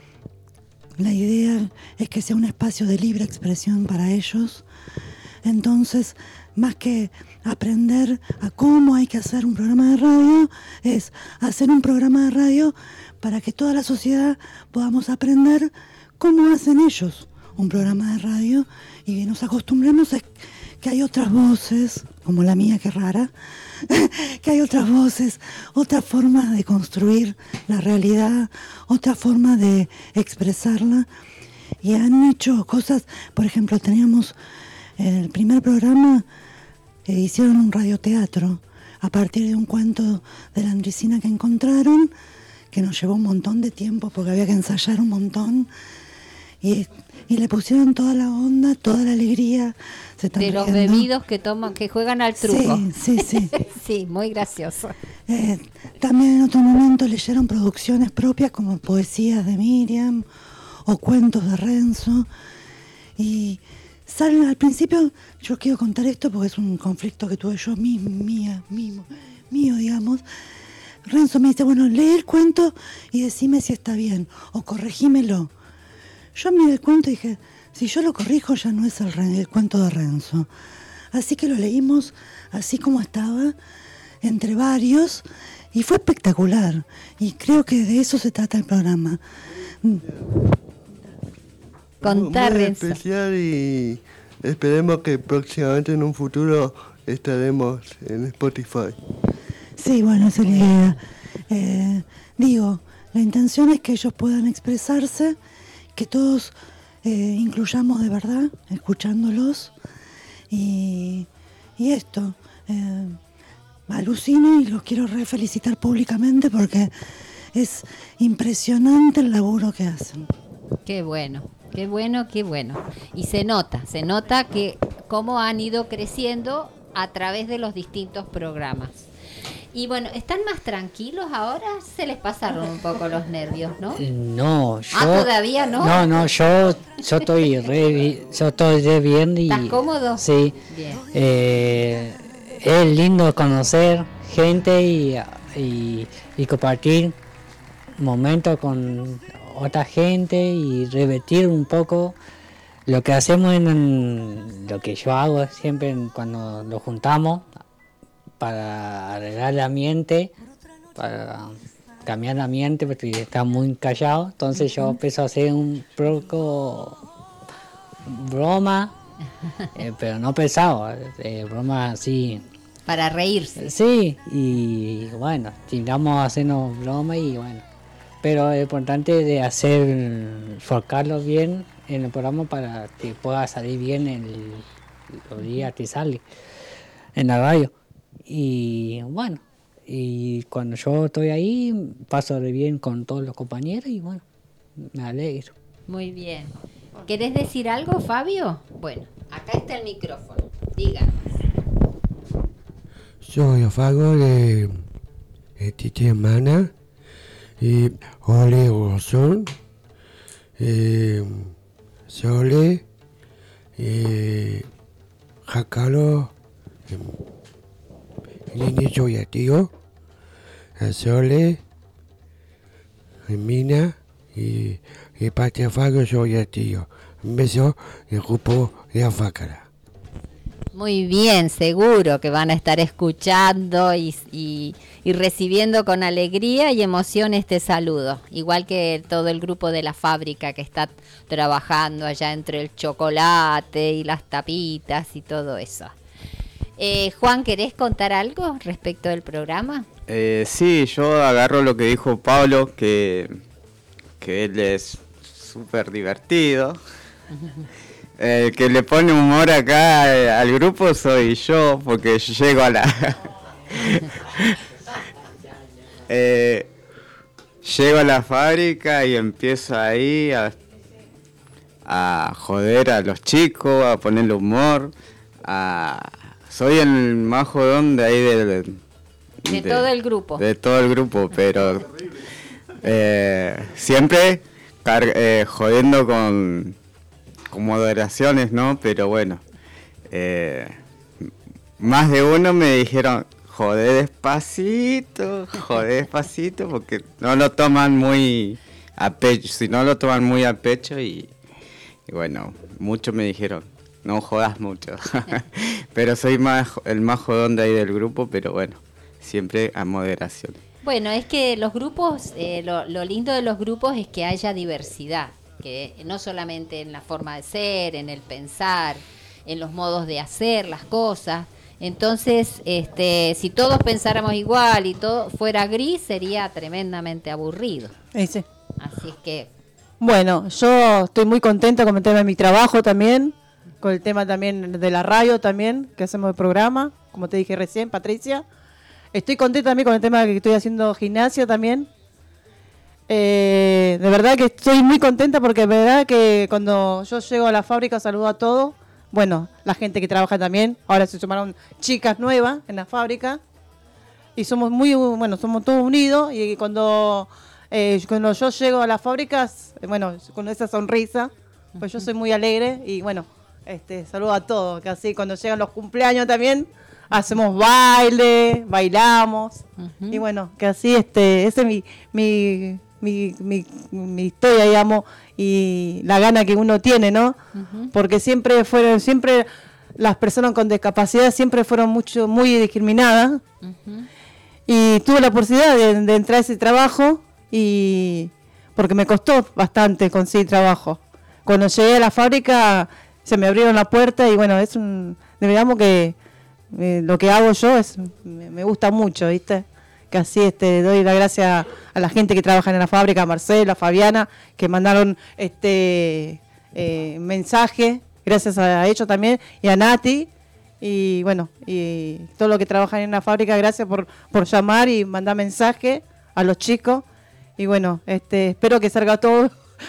la idea es que sea un espacio de libre expresión para ellos. Entonces, más que aprender a cómo hay que hacer un programa de radio, es hacer un programa de radio para que toda la sociedad podamos aprender cómo hacen ellos un programa de radio y nos acostumbremos a que hay otras voces, como la mía, que rara, que hay otras voces, otras formas de construir la realidad, otras formas de expresarla. Y han hecho cosas, por ejemplo, teníamos el primer programa, eh, hicieron un radioteatro a partir de un cuento de la Andricina que encontraron, que nos llevó un montón de tiempo porque había que ensayar un montón. Y, y le pusieron toda la onda, toda la alegría. Se están de los riendo. bebidos que toman, que juegan al truco. Sí, sí, sí. Sí, muy gracioso. Eh, también en otro momento leyeron producciones propias como poesías de Miriam o cuentos de Renzo. Y salen al principio, yo quiero contar esto porque es un conflicto que tuve yo mí, mía, mío, mío, digamos. Renzo me dice, bueno, lee el cuento y decime si está bien o corregímelo. Yo miré el cuento y dije, si yo lo corrijo ya no es el, el cuento de Renzo. Así que lo leímos así como estaba, entre varios, y fue espectacular. Y creo que de eso se trata el programa. Contar, muy Renzo. especial y esperemos que próximamente en un futuro estaremos en Spotify. Sí, bueno, esa es la idea. Eh, digo, la intención es que ellos puedan expresarse, que todos eh, incluyamos de verdad, escuchándolos. Y, y esto, eh, alucino y los quiero re felicitar públicamente porque es impresionante el laburo que hacen. Qué bueno, qué bueno, qué bueno. Y se nota, se nota que cómo han ido creciendo a través de los distintos programas. Y bueno, ¿están más tranquilos ahora? Se les pasaron un poco los nervios, ¿no? No, yo... Ah, ¿todavía no? No, no, yo, yo estoy re, bi- yo estoy re bien y... ¿Estás cómodo? Sí. Bien. Eh, es lindo conocer gente y, y, y compartir momentos con otra gente y revertir un poco lo que hacemos en, en lo que yo hago siempre en, cuando nos juntamos para arreglar el ambiente, para cambiar el ambiente porque está muy callado. Entonces yo empiezo a hacer un poco broma, eh, pero no pesado, eh, broma así. Para reírse. Sí, y bueno, tiramos a hacernos broma y bueno. Pero es importante de hacer, enfocarlo bien en el programa para que pueda salir bien el, los días que sale en la radio. Y bueno, y cuando yo estoy ahí, paso de bien con todos los compañeros y bueno, me alegro. Muy bien. ¿Querés decir algo, Fabio? Bueno, acá está el micrófono. Díganos. Soy Fago de, de Titi Hermana y Ole Rosón, eh, Sole, eh, Jacalo, Nini Soyatío, Sole, Mina y, y Patria Fago Soyatío. Un beso del grupo de Afácara. Muy bien, seguro que van a estar escuchando y, y, y recibiendo con alegría y emoción este saludo, igual que todo el grupo de la fábrica que está trabajando allá entre el chocolate y las tapitas y todo eso. Eh, Juan, ¿querés contar algo respecto del programa? Eh, sí, yo agarro lo que dijo Pablo, que, que él es súper divertido. El que le pone humor acá eh, al grupo soy yo, porque yo llego a la... eh, llego a la fábrica y empiezo ahí a, a joder a los chicos, a ponerle humor. A, soy el más jodón de ahí del... De, de todo el grupo. De todo el grupo, pero eh, siempre car- eh, jodiendo con... con moderaciones, ¿no? Pero bueno, eh, más de uno me dijeron, jode despacito, jode despacito, porque no lo toman muy a pecho, si no lo toman muy a pecho y, y bueno, muchos me dijeron, no jodas mucho, pero soy más el más jodón de ahí del grupo, pero bueno, siempre a moderación. Bueno, es que los grupos, eh, lo, lo lindo de los grupos es que haya diversidad, que no solamente en la forma de ser, en el pensar, en los modos de hacer las cosas. Entonces, este, si todos pensáramos igual y todo fuera gris, sería tremendamente aburrido. Sí, sí. Así es que... Bueno, yo estoy muy contenta con el tema de mi trabajo también, con el tema también de la radio también, que hacemos el programa, como te dije recién, Patricia. Estoy contenta también con el tema de que estoy haciendo gimnasia también. Eh, de verdad que estoy muy contenta porque de verdad que cuando yo llego a la fábrica saludo a todos. Bueno, la gente que trabaja también. Ahora se sumaron chicas nuevas en la fábrica. Y somos muy, bueno, somos todos unidos. Y cuando, eh, cuando yo llego a las fábricas, bueno, con esa sonrisa, pues yo soy muy alegre. Y bueno, este, saludo a todos. Que así cuando llegan los cumpleaños también, hacemos baile, bailamos. Uh-huh. Y bueno, que así, este, ese es mi... mi Mi, mi, mi historia, digamos, y la gana que uno tiene, ¿no? Uh-huh. Porque siempre fueron, siempre las personas con discapacidad siempre fueron mucho, muy discriminadas. Uh-huh. Y tuve la oportunidad de, de entrar a ese trabajo y porque me costó bastante conseguir trabajo. Cuando llegué a la fábrica se me abrieron la puerta y bueno, es un, digamos que eh, lo que hago yo es me, me gusta mucho, ¿viste? Que así este, doy la gracia a la gente que trabaja en la fábrica, a Marcela, a Fabiana, que mandaron este eh, mensaje, gracias a ellos también, y a Nati, y bueno, y todo lo que trabajan en la fábrica, gracias por, por llamar y mandar mensaje a los chicos, y bueno, este espero que salga todo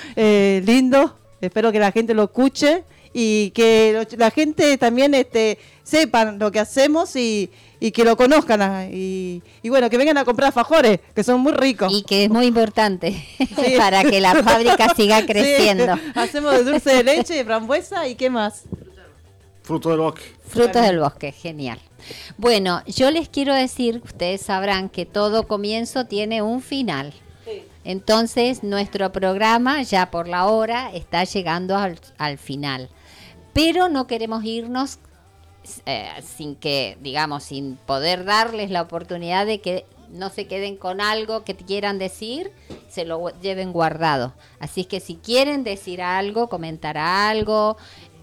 eh, lindo, espero que la gente lo escuche, y que lo, la gente también este sepan lo que hacemos y y que lo conozcan y, y bueno, que vengan a comprar alfajores, que son muy ricos. Y que es muy importante sí. para que la fábrica siga creciendo. Sí. Hacemos de dulce de leche, de frambuesa y qué más. Frutos del bosque. Frutos del bosque, genial. Bueno, yo les quiero decir, ustedes sabrán que todo comienzo tiene un final. Sí. Entonces, nuestro programa ya por la hora está llegando al, al final. Pero no queremos irnos Eh, sin que, digamos, sin poder darles la oportunidad de que no se queden con algo que quieran decir, se lo lleven guardado. Así que si quieren decir algo, comentar algo,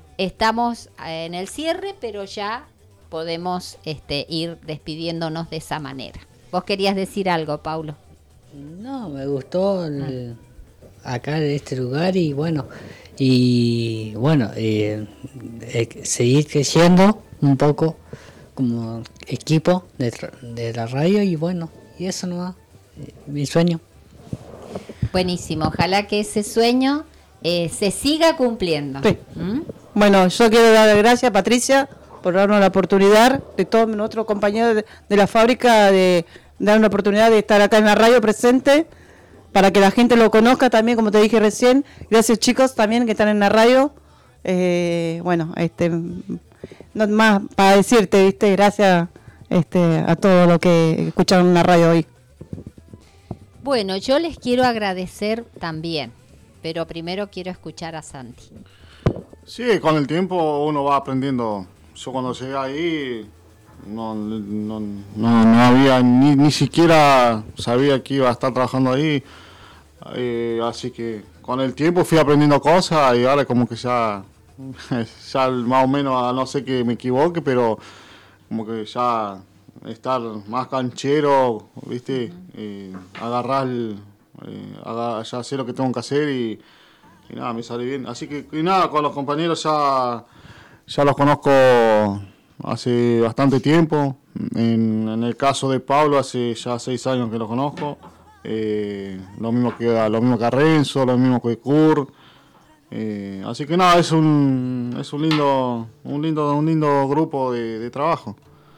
estamos en el cierre, pero ya podemos este, ir despidiéndonos de esa manera. ¿Vos querías decir algo, Paulo? No, me gustó el, acá de este lugar y bueno, y bueno, eh, eh, seguir creciendo un poco como equipo de, de la radio y bueno, y eso no va, eh, mi sueño. Buenísimo, ojalá que ese sueño eh, se siga cumpliendo. Sí. ¿Mm? Bueno, yo quiero dar gracias, Patricia, por darnos la oportunidad, de todos nuestros compañeros de, de la fábrica, de dar una oportunidad de estar acá en la radio presente, para que la gente lo conozca también, como te dije recién. Gracias, chicos, también que están en la radio. Eh, bueno, este, no más para decirte, viste, gracias este, a todo lo que escucharon en la radio hoy. Bueno, yo les quiero agradecer también, pero primero quiero escuchar a Santi. Sí, con el tiempo uno va aprendiendo. Yo cuando llegué ahí no, no, no, no había ni, ni siquiera sabía que iba a estar trabajando ahí. Eh, así que con el tiempo fui aprendiendo cosas y ahora como que ya, ya más o menos, a no ser que me equivoque, pero como que ya estar más canchero, ¿viste? Eh, agarrar, eh, agarrar, ya sé lo que tengo que hacer y, y nada, me sale bien. Así que y nada, con los compañeros ya, ya los conozco hace bastante tiempo. En, en el caso de Pablo, hace ya seis años que lo conozco. Eh, lo mismo que lo mismo que a Renzo, lo mismo que Kurt. Eh, así que nada, es un es un lindo un lindo un lindo grupo de, de trabajo.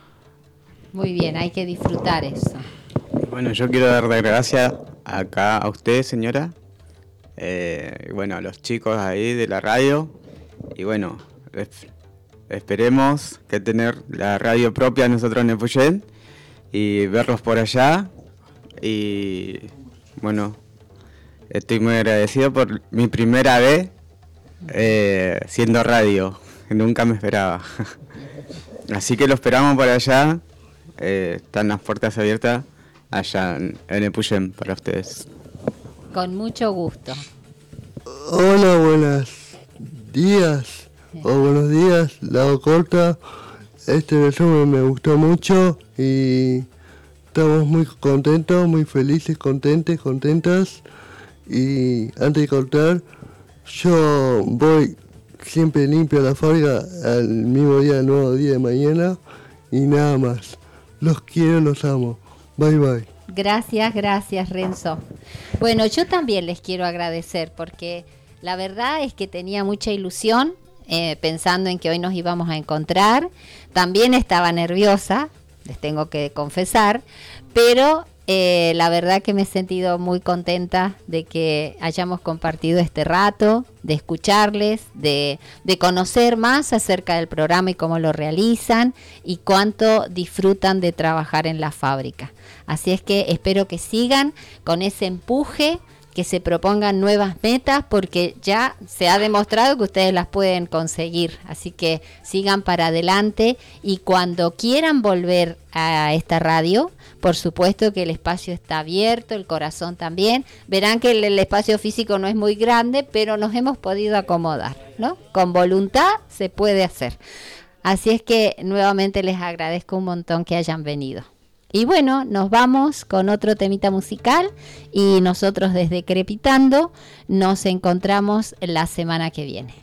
Muy bien, hay que disfrutar eso. Bueno, yo quiero dar las gracias acá a usted, señora. Eh, bueno, a los chicos ahí de la radio. Y bueno, es, esperemos que tener la radio propia nosotros en Epuyén y verlos por allá. Y bueno, estoy muy agradecido por mi primera vez eh, siendo radio, que nunca me esperaba. Así que lo esperamos por allá. Eh, están las puertas abiertas allá en, en Epuyén para ustedes. Con mucho gusto. Hola, buenos días o buenos días, la hago corta. Este resumen me gustó mucho y estamos muy contentos, muy felices, contentos, contentas. Y antes de cortar, yo voy siempre limpio a la fábrica al mismo día, el nuevo día de mañana y nada más. Los quiero, los amo. Bye, bye. Gracias, gracias, Renzo. Bueno, yo también les quiero agradecer porque la verdad es que tenía mucha ilusión eh, pensando en que hoy nos íbamos a encontrar. También estaba nerviosa, les tengo que confesar, pero eh, la verdad que me he sentido muy contenta de que hayamos compartido este rato, de escucharles, de, de conocer más acerca del programa y cómo lo realizan y cuánto disfrutan de trabajar en la fábrica. Así es que espero que sigan con ese empuje, que se propongan nuevas metas porque ya se ha demostrado que ustedes las pueden conseguir. Así que sigan para adelante y cuando quieran volver a esta radio, por supuesto que el espacio está abierto, el corazón también. Verán que el, el espacio físico no es muy grande, pero nos hemos podido acomodar, ¿no? Con voluntad se puede hacer. Así es que nuevamente les agradezco un montón que hayan venido. Y bueno, nos vamos con otro temita musical y nosotros desde Crepitando nos encontramos la semana que viene.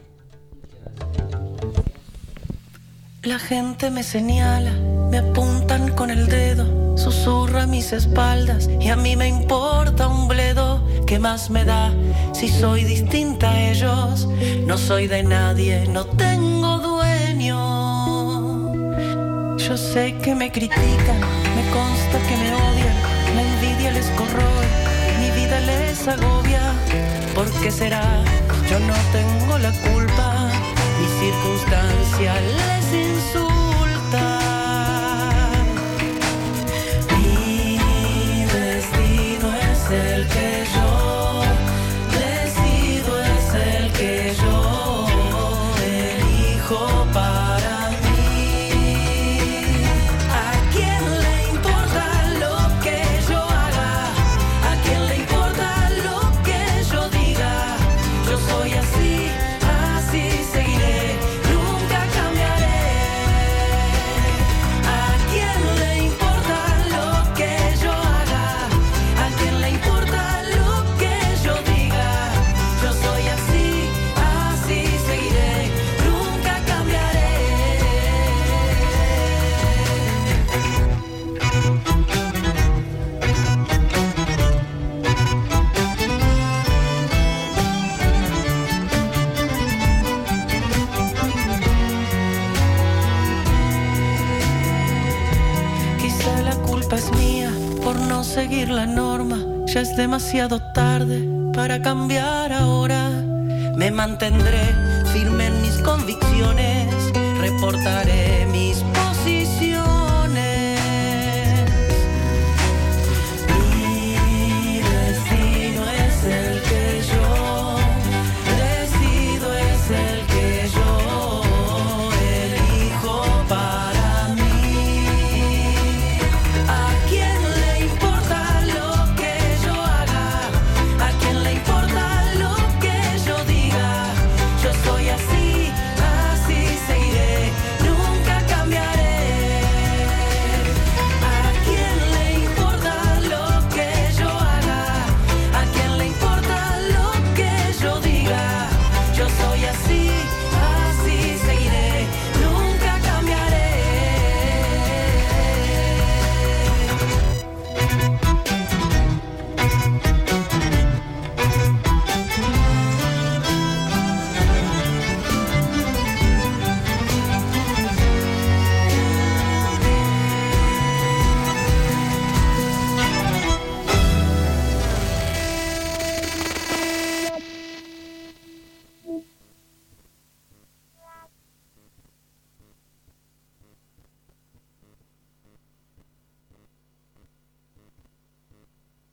La gente me señala, me apuntan con el dedo, susurra a mis espaldas y a mí me importa un bledo. ¿Qué más me da si soy distinta a ellos? No soy de nadie, no tengo dueño. Yo sé que me critican, me consta que me odian, la envidia les corroe, mi vida les agobia. ¿Por qué será? Yo no tengo la culpa, mi circunstancia les insulta. Mi destino es el que yo decido, es el que yo elijo para mí. Soy así, así seguiré, nunca cambiaré. no seguir la norma. Ya es demasiado tarde para cambiar ahora. Me mantendré firme en mis convicciones, reportaré mis